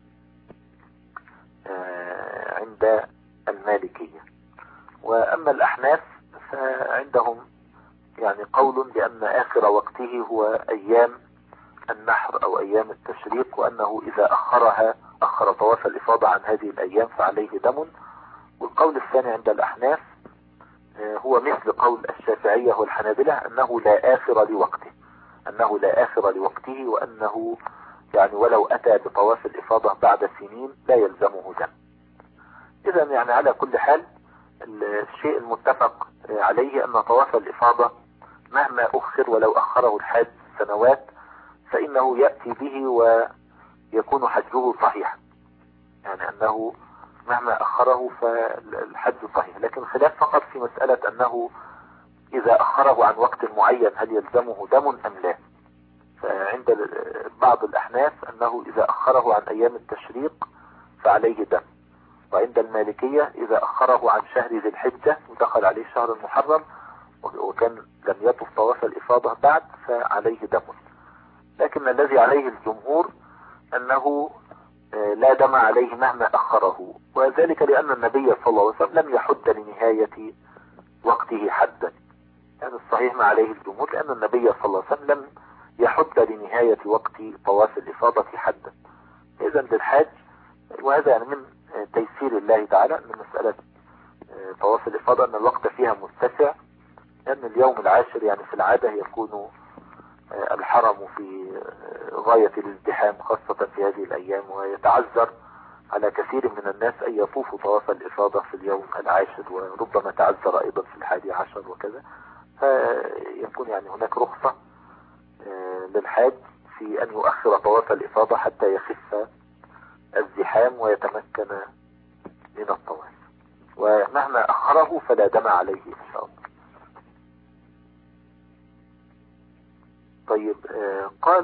عند المالكية. وأما الأحناف فعندهم يعني قول بأن آخر وقته هو أيام النحر أو أيام التشريق، وأنه إذا أخرها أخر طواف الإفاضة عن هذه الأيام فعليه دم. والقول الثاني عند الأحناف هو مثل قول الشافعية والحنابلة أنه لا آخر لوقته، أنه لا آخر لوقته، وأنه يعني ولو أتى بطواف الإفاضة بعد سنين لا يلزمه دم. إذا يعني على كل حال الشيء المتفق عليه أن طواف الإفاضة مهما أخر ولو أخره الحاج سنوات فإنه يأتي به ويكون حجه صحيحا، يعني أنه مهما أخره فالحج صحيح. لكن خلاف فقط في مسألة أنه إذا أخره عن وقت معين هل يلزمه دم أم لا. فعند بعض الأحناف أنه إذا أخره عن أيام التشريق فعليه دم، وعند المالكية إذا أخره عن شهر ذي الحجة ودخل عليه شهر المحرم وكان لم يطف طواف الإفاضة بعد فعليه دم. لكن الذي عليه الجمهور أنه لا دم عليه مهما أخره، وذلك لأن النبي صلى الله عليه وسلم لم يحد لنهاية وقته حدا. يعني الصحيح ما عليه الجمهور لأن النبي صلى الله عليه وسلم لم يحد لنهاية وقت طواف الإفاضة حدا. إذن للحاج، وهذا يعني من تيسير الله تعالى أن مسألة طواف الإفاضة أن الوقت فيها متسع، لأن اليوم العاشر يعني في العادة يكون الحرم في غاية الازدحام خاصة في هذه الأيام، ويتعذر على كثير من الناس أن يطوفوا طواف الإفاضة في اليوم العاشر، وربما تعذر أيضا في الحادي عشر وكذا. فيكون يعني هناك رخصة للحاج في أن يؤخر طواف الإفاضة حتى يخف الزحام ويتمكن من الطواف، ومهما أخره فلا دم عليه إن شاء الله. طيب آه قال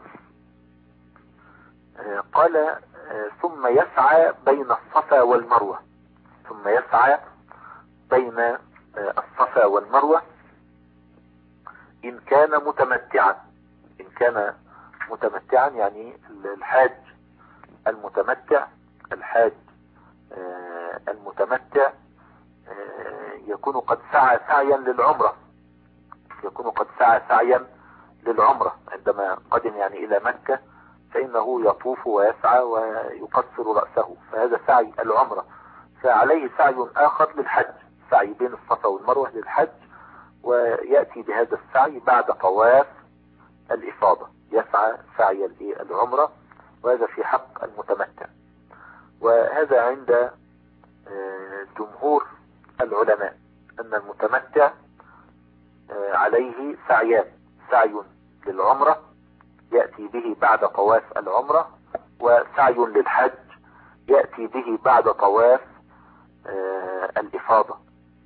آه قال آه ثم يسعى بين الصفا والمروة، ثم يسعى بين آه الصفا والمروة إن كان متمتعا. إن كان متمتعا يعني الحاج المتمتع الحاج آه المتمتع آه يكون قد سعى سعيا للعمرة، يكون قد سعى سعيا للعمرة عندما قدم يعني إلى مكة، فإنه يطوف ويسعى ويقصر رأسه، فهذا سعي العمرة. فعليه سعي آخر للحج، سعي بين الصفا والمروة للحج، ويأتي بهذا السعي بعد طواف الإفاضة، يسعى سعي العمرة، وهذا في حق المتمتع. وهذا عند جمهور العلماء أن المتمتع عليه سعيان، سعي للعمرة يأتي به بعد طواف العمرة، وسعي للحج يأتي به بعد طواف الإفاضة.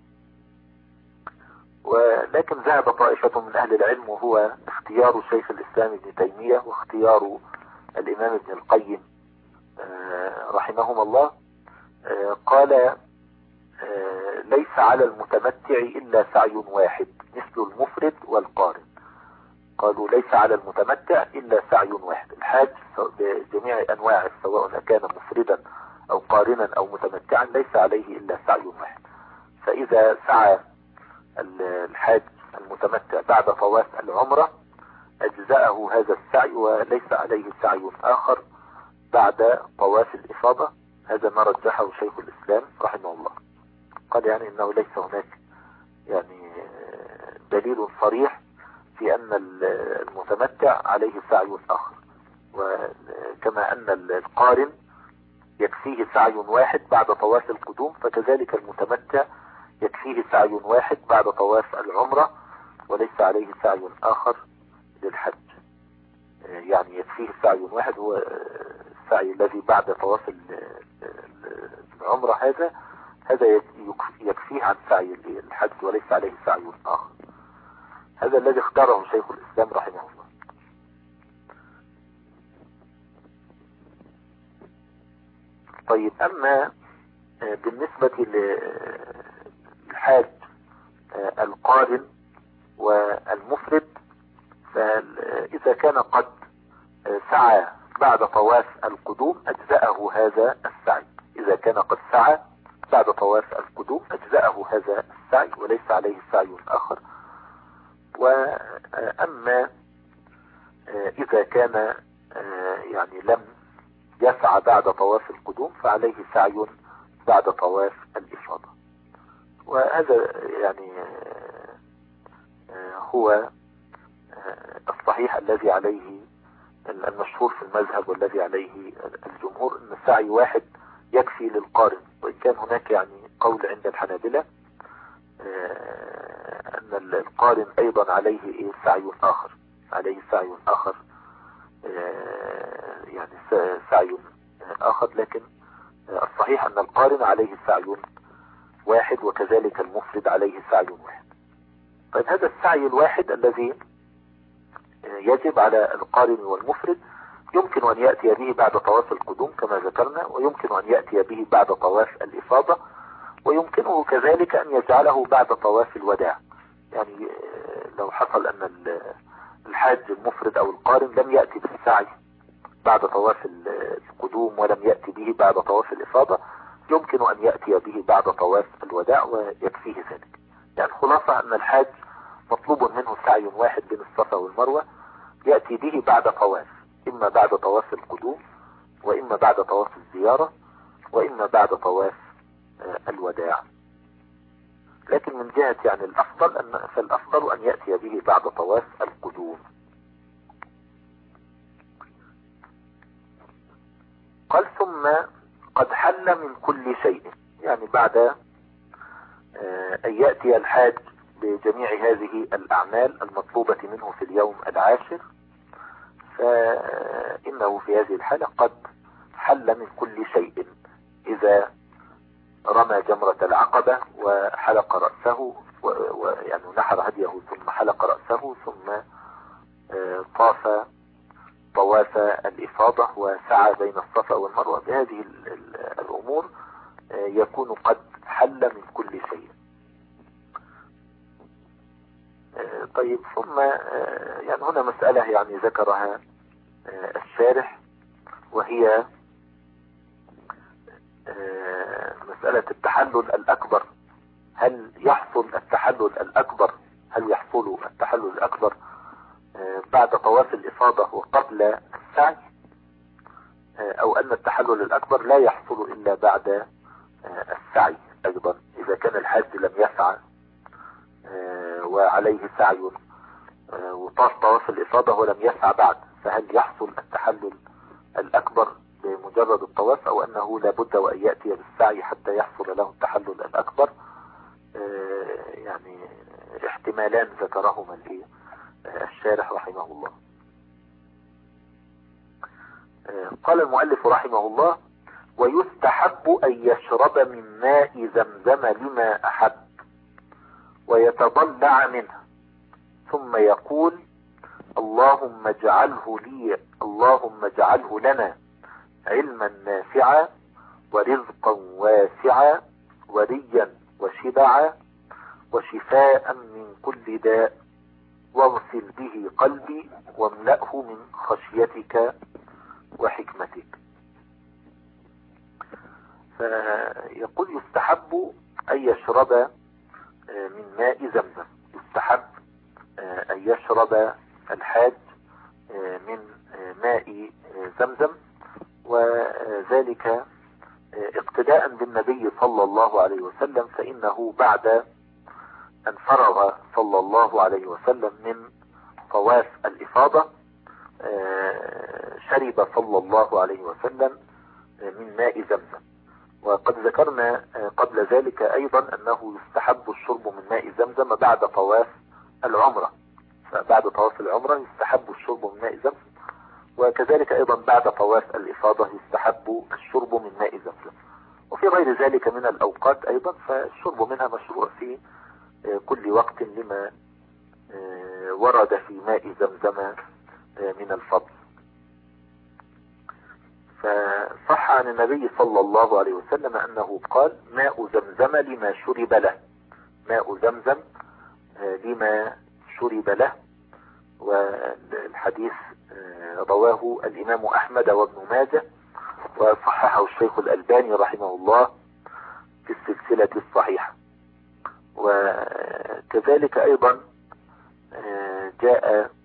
ولكن ذهب طائفة من أهل العلم وهو اختيار شيخ الإسلام ابن تيمية واختيار الإمام ابن القيم رحمهما الله، قال ليس على المتمتع إلا سعي واحد مثل المفرد والقارن. قالوا ليس على المتمتع إلا سعي واحد. الحاج بجميع أنواعه سواء كان مفردا أو قارنا أو متمتعا ليس عليه إلا سعي واحد. فإذا سعى الحاج المتمتع بعد طواف العمرة أجزأه هذا السعي وليس عليه سعي آخر بعد طواف الإفاضة. هذا ما رجحه شيخ الإسلام رحمه الله. قال يعني إنه ليس هناك يعني دليل صريح في أن المتمتع عليه سعي آخر، وكما أن القارن يكفيه سعي واحد بعد طواف القدوم فكذلك المتمتع يكفيه سعي واحد بعد طواف العمرة وليس عليه سعي آخر للحج. يعني يكفيه سعي واحد هو السعي الذي بعد طواف العمرة، هذا هذا يكفيه عن سعي الحج وليس عليه سعي آخر. هذا الذي اختاره شيخ الإسلام رحمه الله. طيب أما بالنسبة للحاج القارن والمفرد فإذا كان قد سعى بعد طواف القدوم أجزأه هذا السعي. إذا كان قد سعى بعد طواف القدوم أجزأه هذا السعي وليس عليه سعي آخر. وأما إذا كان يعني لم يسعى بعد طواف القدوم فعليه سعي بعد طواف الإفاضة. وهذا يعني هو الصحيح الذي عليه المشهور في المذهب والذي عليه الجمهور، أن سعي واحد يكفي للقارن. وإن كان هناك يعني قول عند الحنابلة أن القارن أيضا عليه سعي آخر، عليه سعي آخر يعني سعي آخر، لكن الصحيح أن القارن عليه سعي واحد وكذلك المفرد عليه سعي واحد. طيب هذا السعي الواحد الذي يجب على القارن والمفرد يمكن أن يأتي به بعد طواف القدوم كما ذكرنا، ويمكن أن يأتي به بعد طواف الإفاضة، ويمكنه كذلك أن يجعله بعد طواف الوداع. يعني لو حصل أن الحاج المفرد أو القارن لم يأتي بالسعي بعد طواف القدوم ولم يأتي به بعد طواف الإفاضة يمكن أن يأتي به بعد طواف الوداع ويكفيه ذلك. يعني خلاصة أن الحاج مطلوب منه سعي واحد بين الصفا والمروة يأتي به بعد طواف، إما بعد طواف القدوم وإما بعد طواف الزيارة وإما بعد طواف الوداع. لكن من جهة يعني الأفضل أن فالأفضل أن يأتي به بعد طواف القدوم. قال ثم قد حل من كل شيء، يعني بعد أن يأتي الحاج بجميع هذه الأعمال المطلوبة منه في اليوم العاشر فإنه في هذه الحالة قد حل من كل شيء. إذا رمى جمرة العقبة وحلق رأسه ويعني نحر هديه ثم حلق رأسه ثم طاف طواف الإفاضة وسعى بين الصفا والمروة، بهذه الأمور يكون قد حل من كل شيء. طيب ثم يعني هنا مسألة يعني ذكرها الشارح، وهي مسألة التحلل الأكبر. هل يحصل التحلل الأكبر هل يحصل التحلل الأكبر بعد طواف الإفاضة وقبل السعي، أو أن التحلل الأكبر لا يحصل إلا بعد السعي أيضا إذا كان الحاج لم يسعى وعليه سعي وطاف طواف الإفاضة ولم يسعى بعد، فهل يحصل التحلل الأكبر بمجرد الطواف أو أنه لابد وأن يأتي بالسعي حتى يحصل له التحلل الأكبر؟ يعني احتمالان ذكرهما الشارح رحمه الله. قال المؤلف رحمه الله: ويستحب أن يشرب من ماء زمزم لما أحب ويتضلع منه ثم يقول: اللهم اجعله لي اللهم اجعله لنا علما نافعا ورزقا واسعا وريا وشبعا وشفاء من كل داء، واغسل به قلبي واملأه من خشيتك وحكمتك. فيقول يستحب أن يشرب من ماء زمزم، يستحب أن يشرب الحاج من ماء زمزم، وذلك اقتداء بالنبي صلى الله عليه وسلم، فإنه بعد أن فرغ صلى الله عليه وسلم من طواف الإفاضة شرب صلى الله عليه وسلم من ماء زمزم. وقد ذكرنا قبل ذلك أيضا أنه يستحب الشرب من ماء زمزم بعد طواف العمرة، فبعد طواف العمرة يستحب الشرب من ماء زمزم، وكذلك أيضا بعد طواف الإفاضة يستحب الشرب من ماء زمزم. وفي غير ذلك من الأوقات أيضا فالشرب منها مشروع في كل وقت لما ورد في ماء زمزم من الفضل. فصح عن النبي صلى الله عليه وسلم أنه قال: ماء زمزم لما شرب له، ماء زمزم لما شرب له. والحديث رواه الإمام أحمد وابن ماجه، وصححه الشيخ الألباني رحمه الله في السلسلة الصحيحة. وكذلك أيضا جاء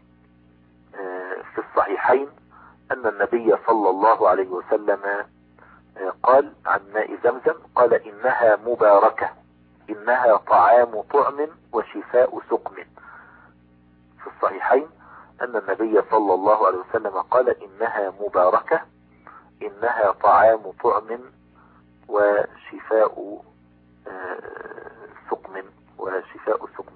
في الصحيحين أن النبي صلى الله عليه وسلم قال عن ماء زمزم، قال: إنها مباركة، إنها طعام طعم وشفاء سقم. في الصحيحين أن النبي صلى الله عليه وسلم قال: إنها مباركة، إنها طعام طعم وشفاء سقم وشفاء سقم.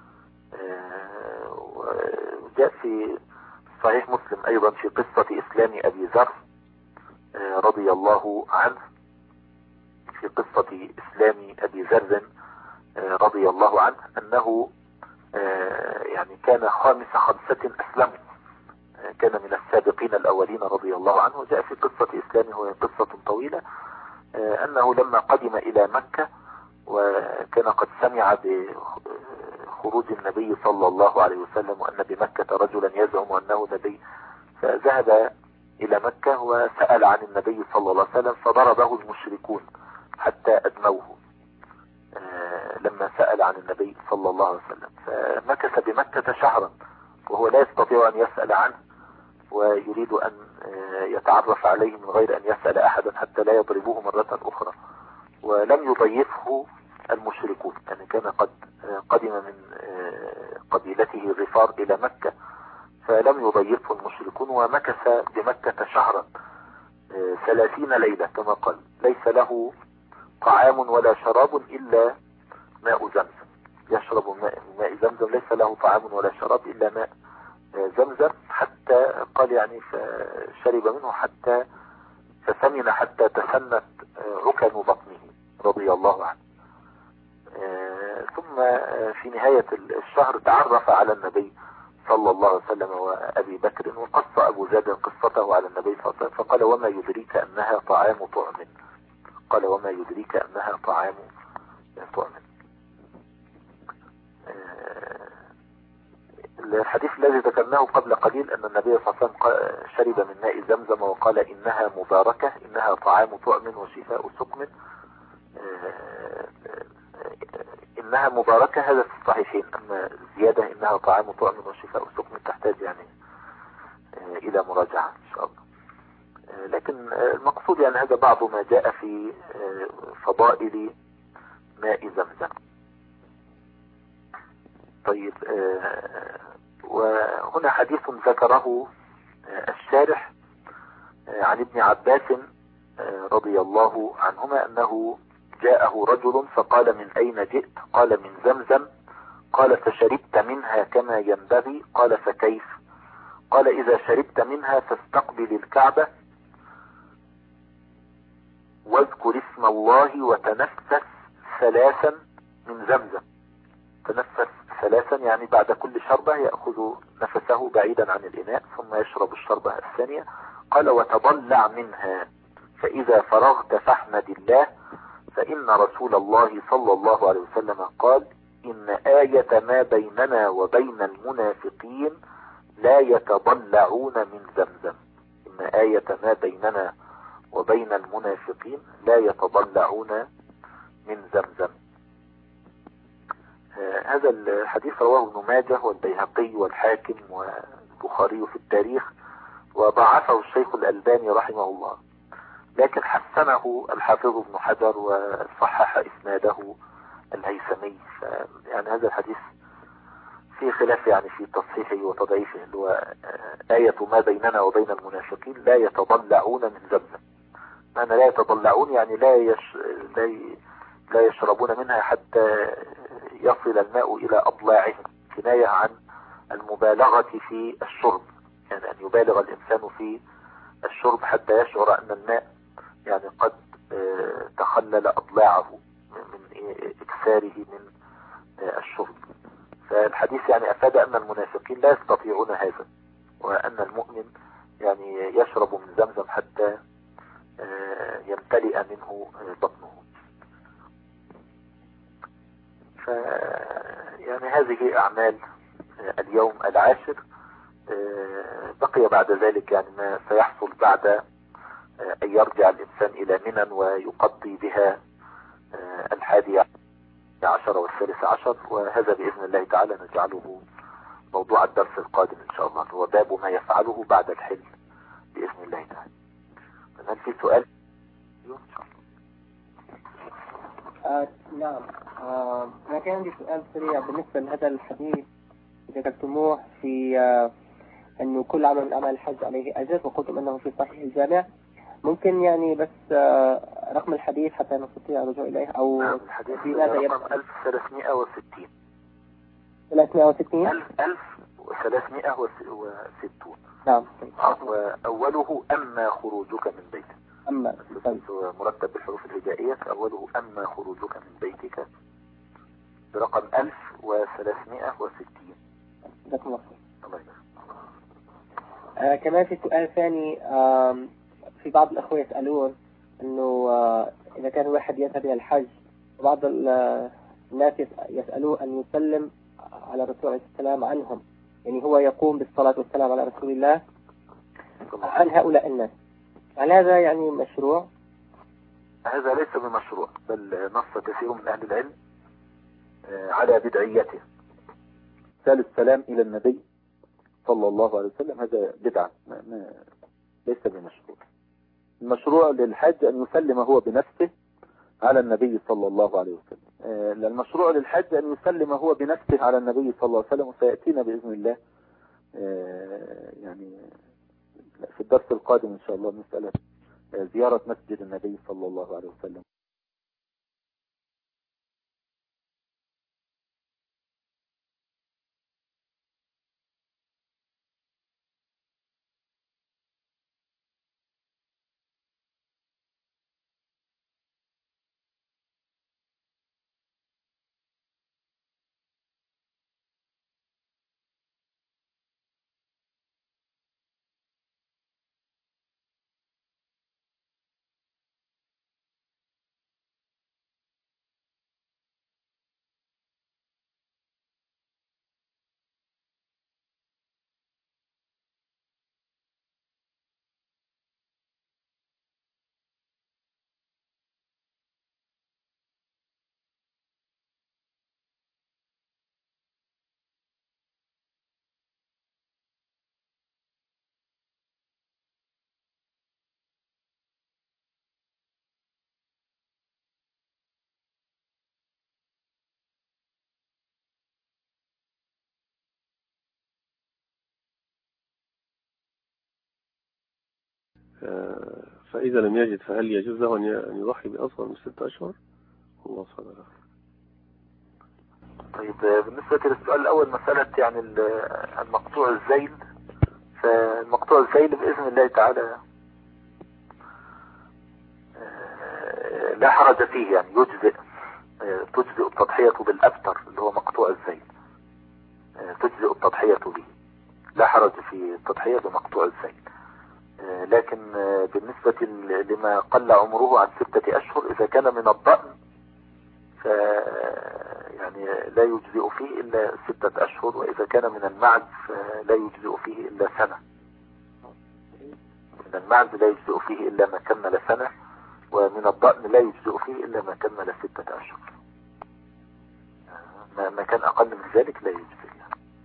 وجاء في صحيح مسلم أيضا في قصة إسلام أبي ذر رضي الله عنه، في قصة إسلام أبي ذر رضي الله عنه أنه يعني كان خامس خمسة أسلموا، كان من السابقين الأولين رضي الله عنه. جاء في قصة إسلامه، وهي قصة طويلة، أنه لما قدم إلى مكة وكان قد سمع بخروج النبي صلى الله عليه وسلم وأن بمكة رجلا يزعم أنه نبي، فذهب إلى مكة وسأل عن النبي صلى الله عليه وسلم، فضربه المشركون حتى أدموه لما سأل عن النبي صلى الله عليه وسلم. فمكث بمكة شهرا وهو لا يستطيع أن يسأل عنه، ويريد أن يتعرف عليه من غير أن يسأل أحدا حتى لا يضربوه مرة أخرى. ولم يضيفه المشركون، يعني كان قد قدم من قبيلته الغفار إلى مكة، فلم يضيفه المشركون، ومكث بمكة شهرا ثلاثين ليلة كما قال، ليس له طعام ولا شراب إلا ماء زمزم، يشرب ماء, ماء زمزم، ليس له طعام ولا شراب إلا ماء زمزم، حتى قال يعني فشرب منه حتى فسمن حتى تسنت ركن بطنه رضي الله عنه. ثم في نهاية الشهر تعرف على النبي صلى الله عليه وسلم وأبي بكر، وقص أبو زاد قصته على النبي صلى الله عليه وسلم، فقال: وما يدريك أنها طعام طعم، قال: وما يدريك أنها طعام طعم. الحديث الذي ذكرناه قبل قليل أن النبي صلى الله عليه وسلم شرب من ماء زمزم وقال: إنها مباركة، إنها طعام طعم وشفاء سقم. إنها مباركة هذا في الصحيحين، أما زيادة إنها طعام طعم وشفاء سقم تحتاج يعني إلى مراجعة إن شاء الله. لكن المقصود يعني هذا بعض ما جاء في فضائل ماء زمزم. طيب، وهنا حديث ذكره الشارح عن ابن عباس رضي الله عنهما أنه جاءه رجل فقال: من أين جئت؟ قال: من زمزم. قال: فشربت منها كما ينبغي؟ قال: فكيف؟ قال: إذا شربت منها فاستقبل الكعبة واذكر اسم الله وتنفس ثلاثا من زمزم. تنفس ثلاثا يعني بعد كل شربة يأخذ نفسه بعيدا عن الإناء ثم يشرب الشربة الثانية. قال: وتضلع منها، فإذا فرغت فاحمد الله فإن رسول الله صلى الله عليه وسلم قال إن آية ما بيننا وبين المنافقين لا يتضلعون من زمزم. إن آية ما بيننا وبين المنافقين لا يتضلعون من زمزم. آه هذا الحديث رواه ابن ماجه والبيهقي والحاكم والبخاري في التاريخ، وضعفه الشيخ الألباني رحمه الله، لكن حسنه الحافظ ابن حجر وصحح إسناده الهيثمي. يعني هذا الحديث في خلاف يعني في تصحيحه وتضعيفه، اللي هو آية ما بيننا وبين المنافقين لا يتضلعون من زمزم. معنى لا يتضلعون يعني لا يش... لا, ي... لا يشربون منها حتى يصل الماء إلى أضلاعهم، كناية عن المبالغة في الشرب، يعني أن يبالغ الإنسان في الشرب حتى يشعر أن الماء يعني قد تخلل أضلاعه من إكثاره من الشرب. فالحديث يعني أفاد أن المنافقين لا يستطيعون هذا، وأن المؤمن يعني يشرب من زمزم حتى يمتلئ منه بطنه. ف يعني هذه أعمال اليوم العاشر. بقي بعد ذلك يعني ما سيحصل بعد أن يرجع الإنسان إلى منى ويقضي بها الحادي عشر والثالث عشر، وهذا بإذن الله تعالى نجعله موضوع الدرس القادم إن شاء الله، هو باب ما يفعله بعد الحل بإذن الله تعالى. هل في سؤال؟
آه نعم. آه أنا كان عندي سؤال سريع بالنسبة لهذا الحديث ذكرتموه في آه أنه كل عمل من أعمال الحج عليه أجر، وقلتم أنه في صحيح الجامع. ممكن يعني بس آه رقم الحديث حتى نستطيع الرجوع إليه، أو
الحديث رقم ألف وثلاثمائة وستين.
ثلاثمائة وستين
ألف وثلاثمائة وستون.
نعم.
وأوله أما خروجك من بيتك.
أما
مرتب بالحروف الهجائية، فأوله أما خروجك من بيتك برقم ألف وثلاثمائة وستين.
جزاكم الله خير. آه كمان في سؤال ثاني، آه في بعض الأخوة يسألون أنه آه إذا كان الواحد يذهب إلى الحج، وبعض الناس يسألوه أن يسلم على الرسول عليه السلام عنهم، يعني هو يقوم بالصلاة والسلام على رسول الله عن هؤلاء الناس، هل هذا يعني مشروع؟
هذا ليس بمشروع، بل نص كثير من أهل العلم على بدعيته. سال السلام إلى النبي صلى الله عليه وسلم هذا بدعة، ما ما ليس بمشروع. المشروع للحج أن يسلم هو بنفسه على النبي صلى الله عليه وسلم. المشروع للحج أن يسلم هو بنفسه على النبي صلى الله عليه وسلم، وسيأتينا بإذن الله يعني في الدرس القادم إن شاء الله مسألة زيارة مسجد النبي صلى الله عليه وسلم.
فإذا لم يجد فهل يجوز له أن يضحي بأصغر من ستة أشهر؟ الله صلى الله عليه.
طيب بالنسبة للسؤال الأول، مسألة يعني المقطوع الذيل، فالمقطوع الذيل بإذن الله تعالى لا حرج فيه، يعني يجزئ تجزئ التضحية بالأبتر اللي هو مقطوع الذيل، تجزئ التضحية به، لا حرج في التضحية بمقطوع الذيل. لكن بالنسبة لما قل عمره عن ستة أشهر إذا كان من الضأن ف يعني لا يجزئ فيه إلا ستة أشهر، وإذا كان من المعز فلا يجزئ فيه إلا سنة. من المعز لا يجزئ فيه إلا ما كمل سنة، ومن الضأن لا يجزئ فيه إلا ما كمل ستة أشهر. ما كان أقل من ذلك لا يجزئ.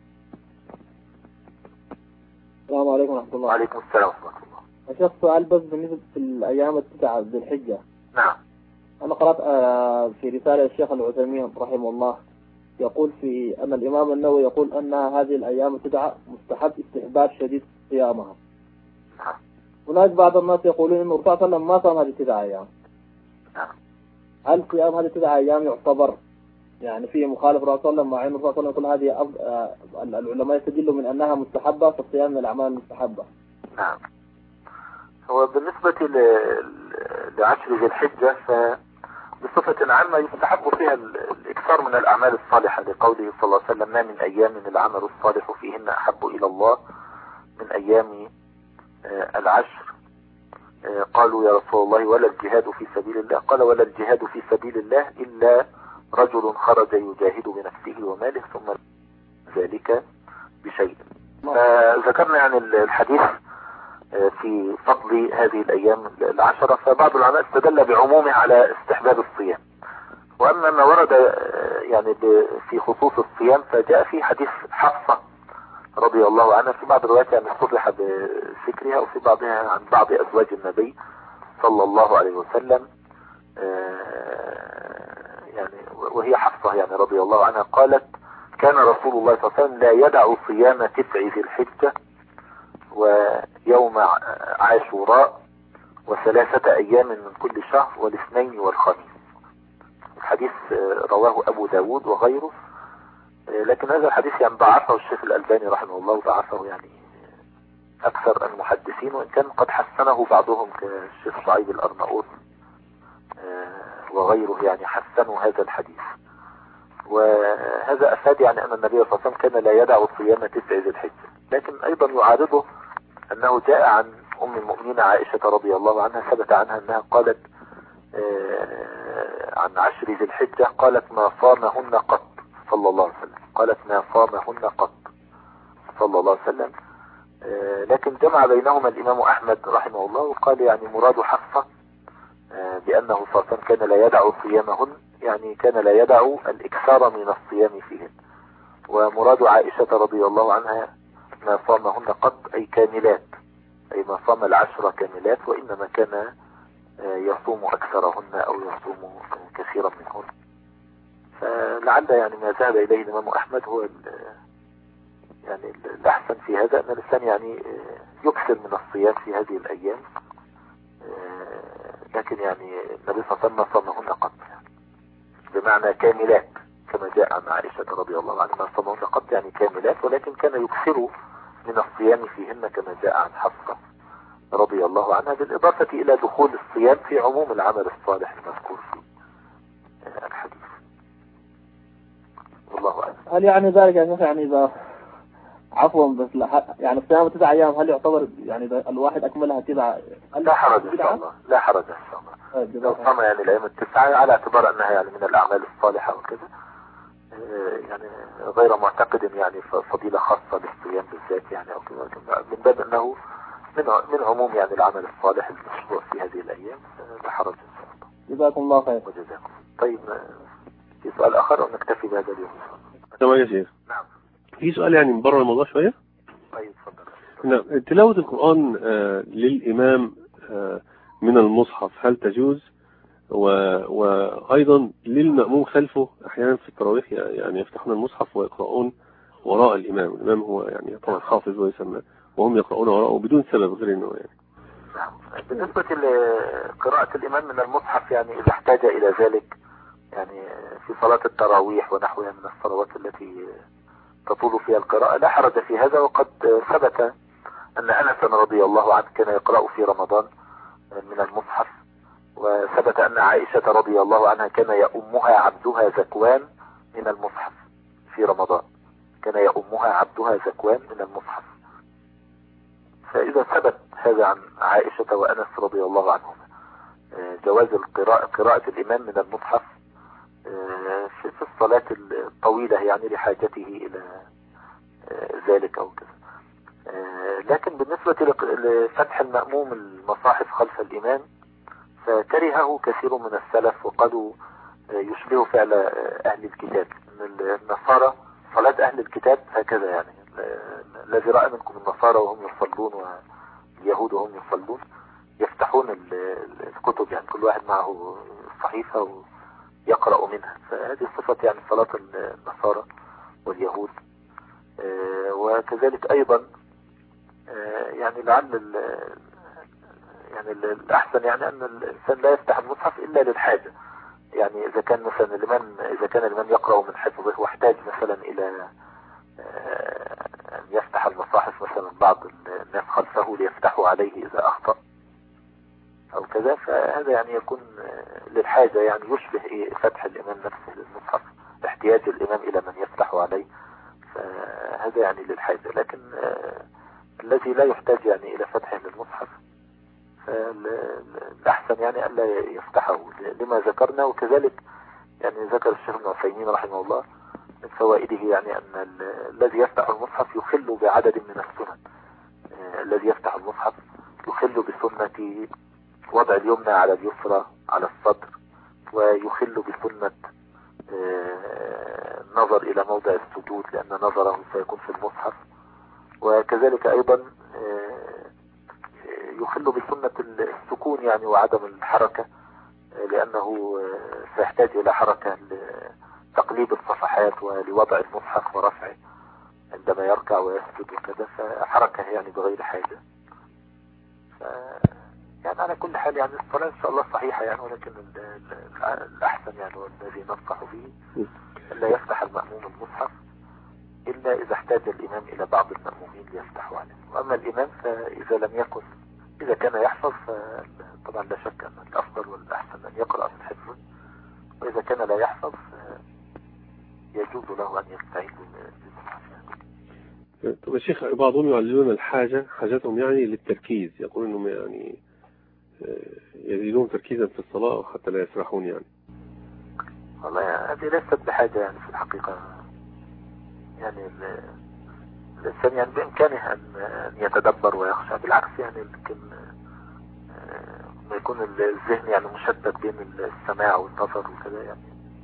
السلام عليكم ورحمة الله.
وعليكم السلام ورحمة الله.
الشيخ سؤال بس بالنسبة للأيام التسعة ذي الحجة.
نعم.
أنا قرأت في رسالة الشيخ العثيمين رحمه الله يقول في أن الإمام النووي يقول أن هذه الأيام التسعة مستحب استحباب شديد صيامها.
نعم.
هناك بعض الناس يقولون أن الرسول صلى الله عليه وسلم ما صام هذه التسعة أيام.
نعم.
هل صيام هذه التسعة أيام يعتبر يعني فيه مخالف الرسول صلى الله عليه وسلم، مع أن الرسول صلى الله عليه وسلم يقول هذه أفضل آه العلماء يستدلوا من أنها مستحبة، فالصيام من الأعمال المستحبة.
نعم. هو بالنسبة لعشر ذي الحجة فبصفة عامة يستحب فيها الإكثار من الأعمال الصالحة، لقوله صلى الله عليه وسلم: ما من أيام العمل الصالح فيهن أحب إلى الله من أيام العشر. قالوا: يا رسول الله ولا الجهاد في سبيل الله؟ قال: ولا الجهاد في سبيل الله إلا رجل خرج يجاهد بنفسه وماله ثم ذلك بشيء. فذكرنا يعني الحديث في فضل هذه الأيام العشرة، فبعض العلماء استدل بعمومه على استحباب الصيام، وأما ما ورد يعني في خصوص الصيام فجاء في حديث حفصة رضي الله عنها في بعض الروايات يعني صرح بذكرها، وفي بعضها عن بعض أزواج النبي صلى الله عليه وسلم، يعني وهي حفصة يعني رضي الله عنها قالت: كان رسول الله صلى الله عليه وسلم لا يدع صيام تسع ذي الحجة ويوم عاشوراء وثلاثة أيام من كل شهر والاثنين والخميس. الحديث رواه أبو داود وغيره، لكن هذا الحديث يعني ضعفه الشيخ الألباني رحمه الله، ضعفه يعني أكثر المحدثين، وإن كان قد حسنه بعضهم كالشيخ شعيب الأرناؤوط وغيره، يعني حسنوا هذا الحديث. وهذا أفاد يعني أن النبي صلى الله عليه وسلم كان لا يدع صيام تسع ذي الحجة، لكن أيضا يعارضه أنه جاء عن أم المؤمنين عائشة رضي الله عنها، ثبت عنها أنها قالت عن عشر ذي الحجة قالت: ما صامهن قط صلى الله عليه وسلم، قالت: ما صامهن قط صلى الله عليه وسلم. لكن جمع بينهما الإمام أحمد رحمه الله وقال يعني مراد حفصة بأنه صلى الله عليه وسلم كان لا يدع صيامهن، يعني كان لا يدع الإكثار من الصيام فيهن، ومراد عائشة رضي الله عنها ما صامهن قط أي كاملات، أي ما صام العشر كاملات، وإنما كان يصوم أكثرهن أو يصوم كثيرا منهن. فلعل يعني ما ذهب إليه الإمام أحمد هو يعني الأحسن في هذا، أن الإنسان يعني يكثر من الصيام في هذه الأيام، لكن يعني النبي صلى الله عليه وسلم صامهن قط يعني بمعنى كاملات، كما جاء عن عائشة رضي الله عنها ما صامهن قط يعني كاملات، ولكن كان يكثر من الصيام فيهن كما جاء عن حفصة رضي الله عنها، بالإضافة إلى دخول الصيام في عموم العمل الصالح المذكور في الحديث. والله أعلم.
هل يعني ذلك يا شيخ يعني إذا عفوا بس يعني الصيام تسع أيام هل يعتبر يعني إذا الواحد أكملها تسعة؟
لا حرج إن شاء الله، لا حرج إن شاء الله. لو صام يعني الأيام التسعة على اعتبار أنها يعني من الأعمال الصالحة وكذا، يعني غير معتقد يعني فضيلة خاصة للصيام بالذات يعني أو كذا، من باب أنه من من عموم يعني العمل الصالح المشروع في هذه الأيام، لا حرج إن شاء الله.
جزاكم الله خير.
وجزاكم. طيب في سؤال آخر أو نكتفي بهذا اليوم؟
تمام يا شيخ.
نعم.
في سؤال يعني من بره الموضوع شوية.
طيب اتفضل.
نعم، تلاوة القرآن آه للإمام آه من المصحف هل تجوز؟ و... وأيضا للمأموم خلفه أحيانا في التراويح يعني يفتحون المصحف ويقرؤون وراء الإمام، الإمام هو يعني طبعا حافظ ويسمى، وهم يقرؤون وراءه بدون سبب غير إنه يعني.
نعم. بالنسبة لقراءة الإمام من المصحف يعني إذا احتاج إلى ذلك يعني في صلاة التراويح ونحوها من الصلوات التي تطول فيها القراءة لا حرج في هذا، وقد ثبت أن أنس رضي الله عنه كان يقرأ في رمضان من المصحف، وثبت أن عائشة رضي الله عنها كان يأمها عبدها زكوان من المصحف في رمضان، كان يأمها عبدها زكوان من المصحف. ف فإذا ثبت هذا عن عائشة وأنس رضي الله عنهما جواز القراءة قراءة الإمام من المصحف في الصلاة الطويلة يعني لحاجته إلى ذلك أو كذا. لكن بالنسبة لفتح المأموم المصاحف خلف الإمام فكرهه كثير من السلف وقالوا يشبه فعل أهل الكتاب. النصارى صلاة أهل الكتاب هكذا يعني الذي رأى منكم النصارى وهم يصلون واليهود وهم يصلون يفتحون الكتب يعني كل واحد معه صحيفة ويقرأ منها. فهذه صفة يعني صلاة النصارى واليهود. وكذلك أيضا يعني لعل يعني الأحسن يعني أن الإنسان لا يفتح المصحف إلا للحاجة. يعني إذا كان مثلا الإمام إذا كان الإمام يقرأ من حفظه واحتاج مثلا إلى أن يفتح المصاحف مثلا بعض الناس خلفه ليفتحوا عليه إذا أخطأ أو كذا فهذا يعني يكون للحاجة يعني يشبه إيه فتح الإمام نفسه للمصحف احتياج الإمام إلى من يفتح عليه فهذا يعني للحاجة. لكن الذي لا يحتاج يعني إلى فتحه للمصحف فالأحسن يعني ألا يفتحه لما ذكرنا. وكذلك يعني ذكر الشيخ ابن عثيمين رحمه الله من فوائده يعني أن الذي يفتح المصحف يخل بعدد من السنن. الذي يفتح المصحف يخل بسنة وضع اليمنى على اليسرى على الصدر ويخل بسنة النظر إلى موضع السجود لأن نظره سيكون في المصحف. وكذلك أيضا يخل بسنة السكون يعني وعدم الحركة لأنه سيحتاج إلى حركة لتقليب الصفحات ولوضع المصحف ورفعه عندما يركع ويسجد وكذا فحركة يعني بغير حاجة. ف يعني على كل حال يعني الصلاة إن شاء الله صحيحة يعني ولكن الأحسن يعني والذي ننصح به ألا يفتح المأموم المصحف إلا إذا احتاج الإمام إلى بعض المأمومين ليفتحوا عليه. وأما الإمام فإذا لم يكن إذا كان يحفظ فطبعا لا شك أن الأفضل والأحسن أن يقرأ من حفظه وإذا كان لا يحفظ يجوز له أن يستعين بالمصحف.
طب يا شيخ بعضهم يعللون الحاجة حاجتهم يعني للتركيز يقولون أنهم يعني يزيدون تركيزا في الصلاة حتى لا يسرحون يعني.
والله يعني هذه ليست بحاجة يعني في الحقيقة يعني الإنسان يعني بإمكانه أن يتدبر ويخشى بالعكس يعني لكن ما يكون الذهن يعني مشتت بين السماع والنظر وكذا يعني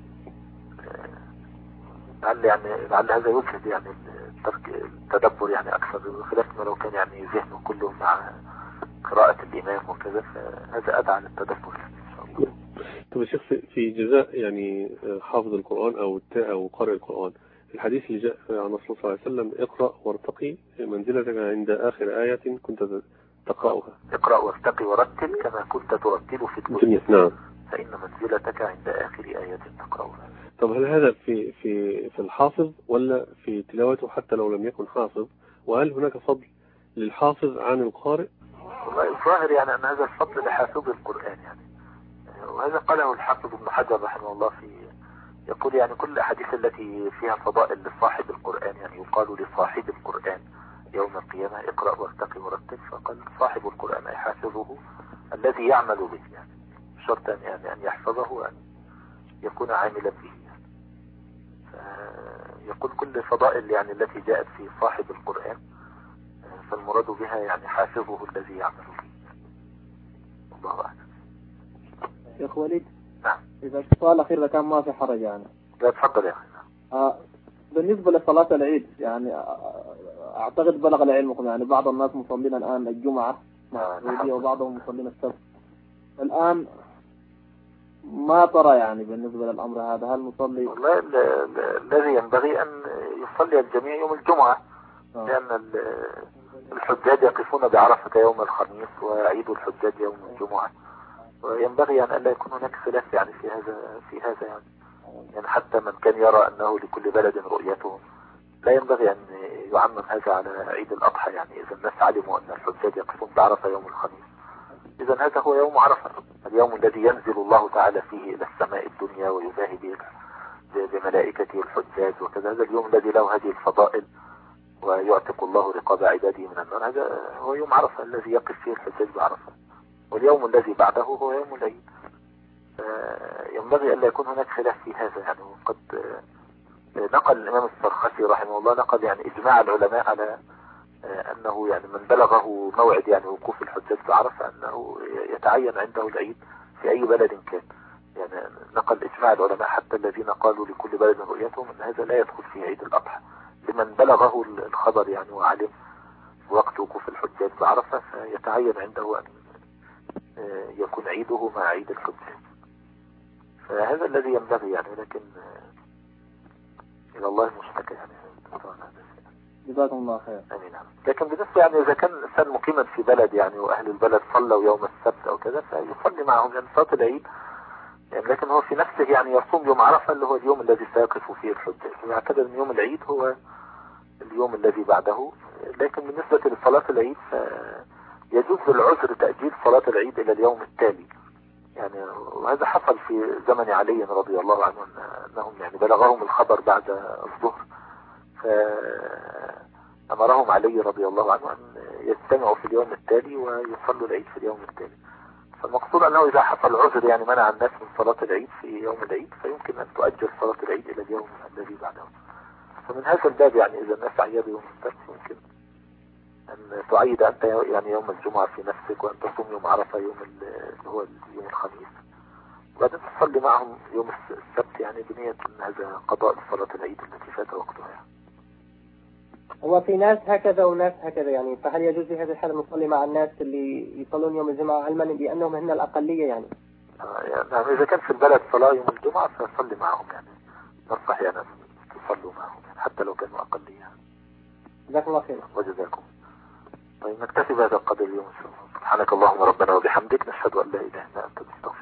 لعل يعني لعل هذا يفسد يعني التدبر يعني أكثر خلاف ما لو كان يعني ذهنه كله مع قراءة الإمام وكذا فهذا أدعى للتدبر يعني إن شاء الله.
طب يا شيخ في جزاء يعني حافظ القرآن أو أو قارئ القرآن الحديث اللي جاء عن الرسول صلى الله عليه وسلم اقرأ وارتقي منزلتك عند آخر آية كنت تقرأها.
اقرأ وارتقي ورتل كما كنت ترتل في الدنيا.
نعم.
فإن منزلتك عند آخر آية تقرأها.
طب هل هذا في في في الحافظ ولا في تلاوته حتى لو لم يكن حافظ؟ وهل هناك فضل للحافظ عن القارئ؟
والله الظاهر يعني أن هذا الفضل لحافظ القرآن يعني وهذا قاله الحافظ ابن حجر رحمه الله في يقول يعني كل الأحاديث التي فيها فضائل لصاحب القرآن يعني يقال لصاحب القرآن يوم القيامة اقرأ وارتقي ورتل فقال صاحب القرآن أي حافظه الذي يعمل به يعني شرط يعني أن يحفظه وأن يكون عاملا به يعني. يقول كل فضائل يعني التي جاءت في صاحب القرآن فالمراد بها يعني حافظه الذي يعمل به. الله أعلم.
يا أخي وليد.
نعم.
إذا السؤال الأخير ده كان ما في حرج يعني.
لا تفضل يا أخي.
آه بالنسبة لصلاة العيد يعني أعتقد بلغ لعلمكم يعني بعض الناس مصلين الآن الجمعة مع العيدية وبعضهم مصلين السبت. الآن ما ترى يعني بالنسبة للأمر هذا هل نصلي؟
والله الذي ينبغي أن يصلي الجميع يوم الجمعة آه. لأن الحجاج يقفون بعرفة يوم الخميس وعيد الحجاج يوم الجمعة وينبغي أن ألا يكون هناك خلاف يعني في هذا في هذا يعني يعني حتى من كان يرى أنه لكل بلد رؤيته لا ينبغي أن يعمم هذا على عيد الأضحى يعني إذا الناس علموا أن الحجاج يقفون بعرفة يوم الخميس إذا هذا هو يوم عرفة اليوم الذي ينزل الله تعالى فيه إلى السماء الدنيا ويباهي به بملائكته الحجاج وكذا هذا اليوم الذي له هذه الفضائل ويعتق الله رقاب عباده من النار. هذا هو يوم عرفة الذي يقف فيه الحجاج بعرفة، واليوم الذي بعده هو يوم العيد. ينبغي أن لا يكون هناك خلاف في هذا يعني. وقد نقل الإمام السرخسي رحمه الله نقل يعني إجماع العلماء على أنه يعني من بلغه موعد يعني وقوف الحجاج بعرفة أنه يتعين عنده العيد في أي بلد كان. يعني نقل إجماع العلماء حتى الذين قالوا لكل بلد رؤيتهم أن هذا لا يدخل في عيد الأضحى، لمن بلغه الخبر يعني وعلم وقت وقوف الحجاج بعرفة فيتعين عنده أن يكون عيده مع عيد الحجاج. فهذا الذي ينبغي يعني، لكن إلى الله المشتكى يعني.
جزاكم الله خير.
امين. لكن بالنسبه يعني اذا كان الانسان مقيما في بلد يعني واهل البلد صلوا يوم السبت او كذا فيصلي معهم يعني صلاه العيد يعني، لكن هو في نفسه يعني يصوم يوم عرفه اللي هو اليوم الذي سيقف فيه الحجاج، ويعتبر ان يوم العيد هو اليوم الذي بعده. لكن بالنسبه لصلاه العيد فيجوز للعذر تاجيل صلاه العيد الى اليوم التالي يعني. وهذا حصل في زمن علي رضي الله عنه انهم يعني بلغهم الخبر بعد الظهر، فأمرهم علي رضي الله عنه أن يجتمعوا في اليوم التالي ويصلوا العيد في اليوم التالي. فالمقصود أنه إذا حصل عذر يعني منع الناس من صلاة العيد في يوم العيد فيمكن أن تؤجل صلاة العيد إلى اليوم الذي بعده. فمن هذا الباب يعني إذا الناس عيدوا يوم السبت يمكن أن تعيد أنت يعني يوم الجمعة في نفسك، وأن تصوم يوم عرفة يوم اللي هو يوم الخميس، وبعدين تصلي معهم يوم السبت يعني بنية أن هذا قضاء صلاة العيد التي فات وقتها يعني.
هو في ناس هكذا وناس هكذا يعني، فهل يجوز في هذه الحالة نصلي مع الناس اللي يصلون يوم الجمعة علما بأنهم هن الأقلية يعني؟
آه يعني إذا كان في البلد صلاة يوم الجمعة فصلي معهم يعني، نصح يعني تصلوا معهم يعني حتى لو كانوا أقلية.
جزاكم الله خير.
وجزاكم. طيب نكتفي بهذا القدر اليوم إن شاء الله. سبحانك اللهم ربنا وبحمدك نشهد أن لا إله إلا أنت نستغفرك.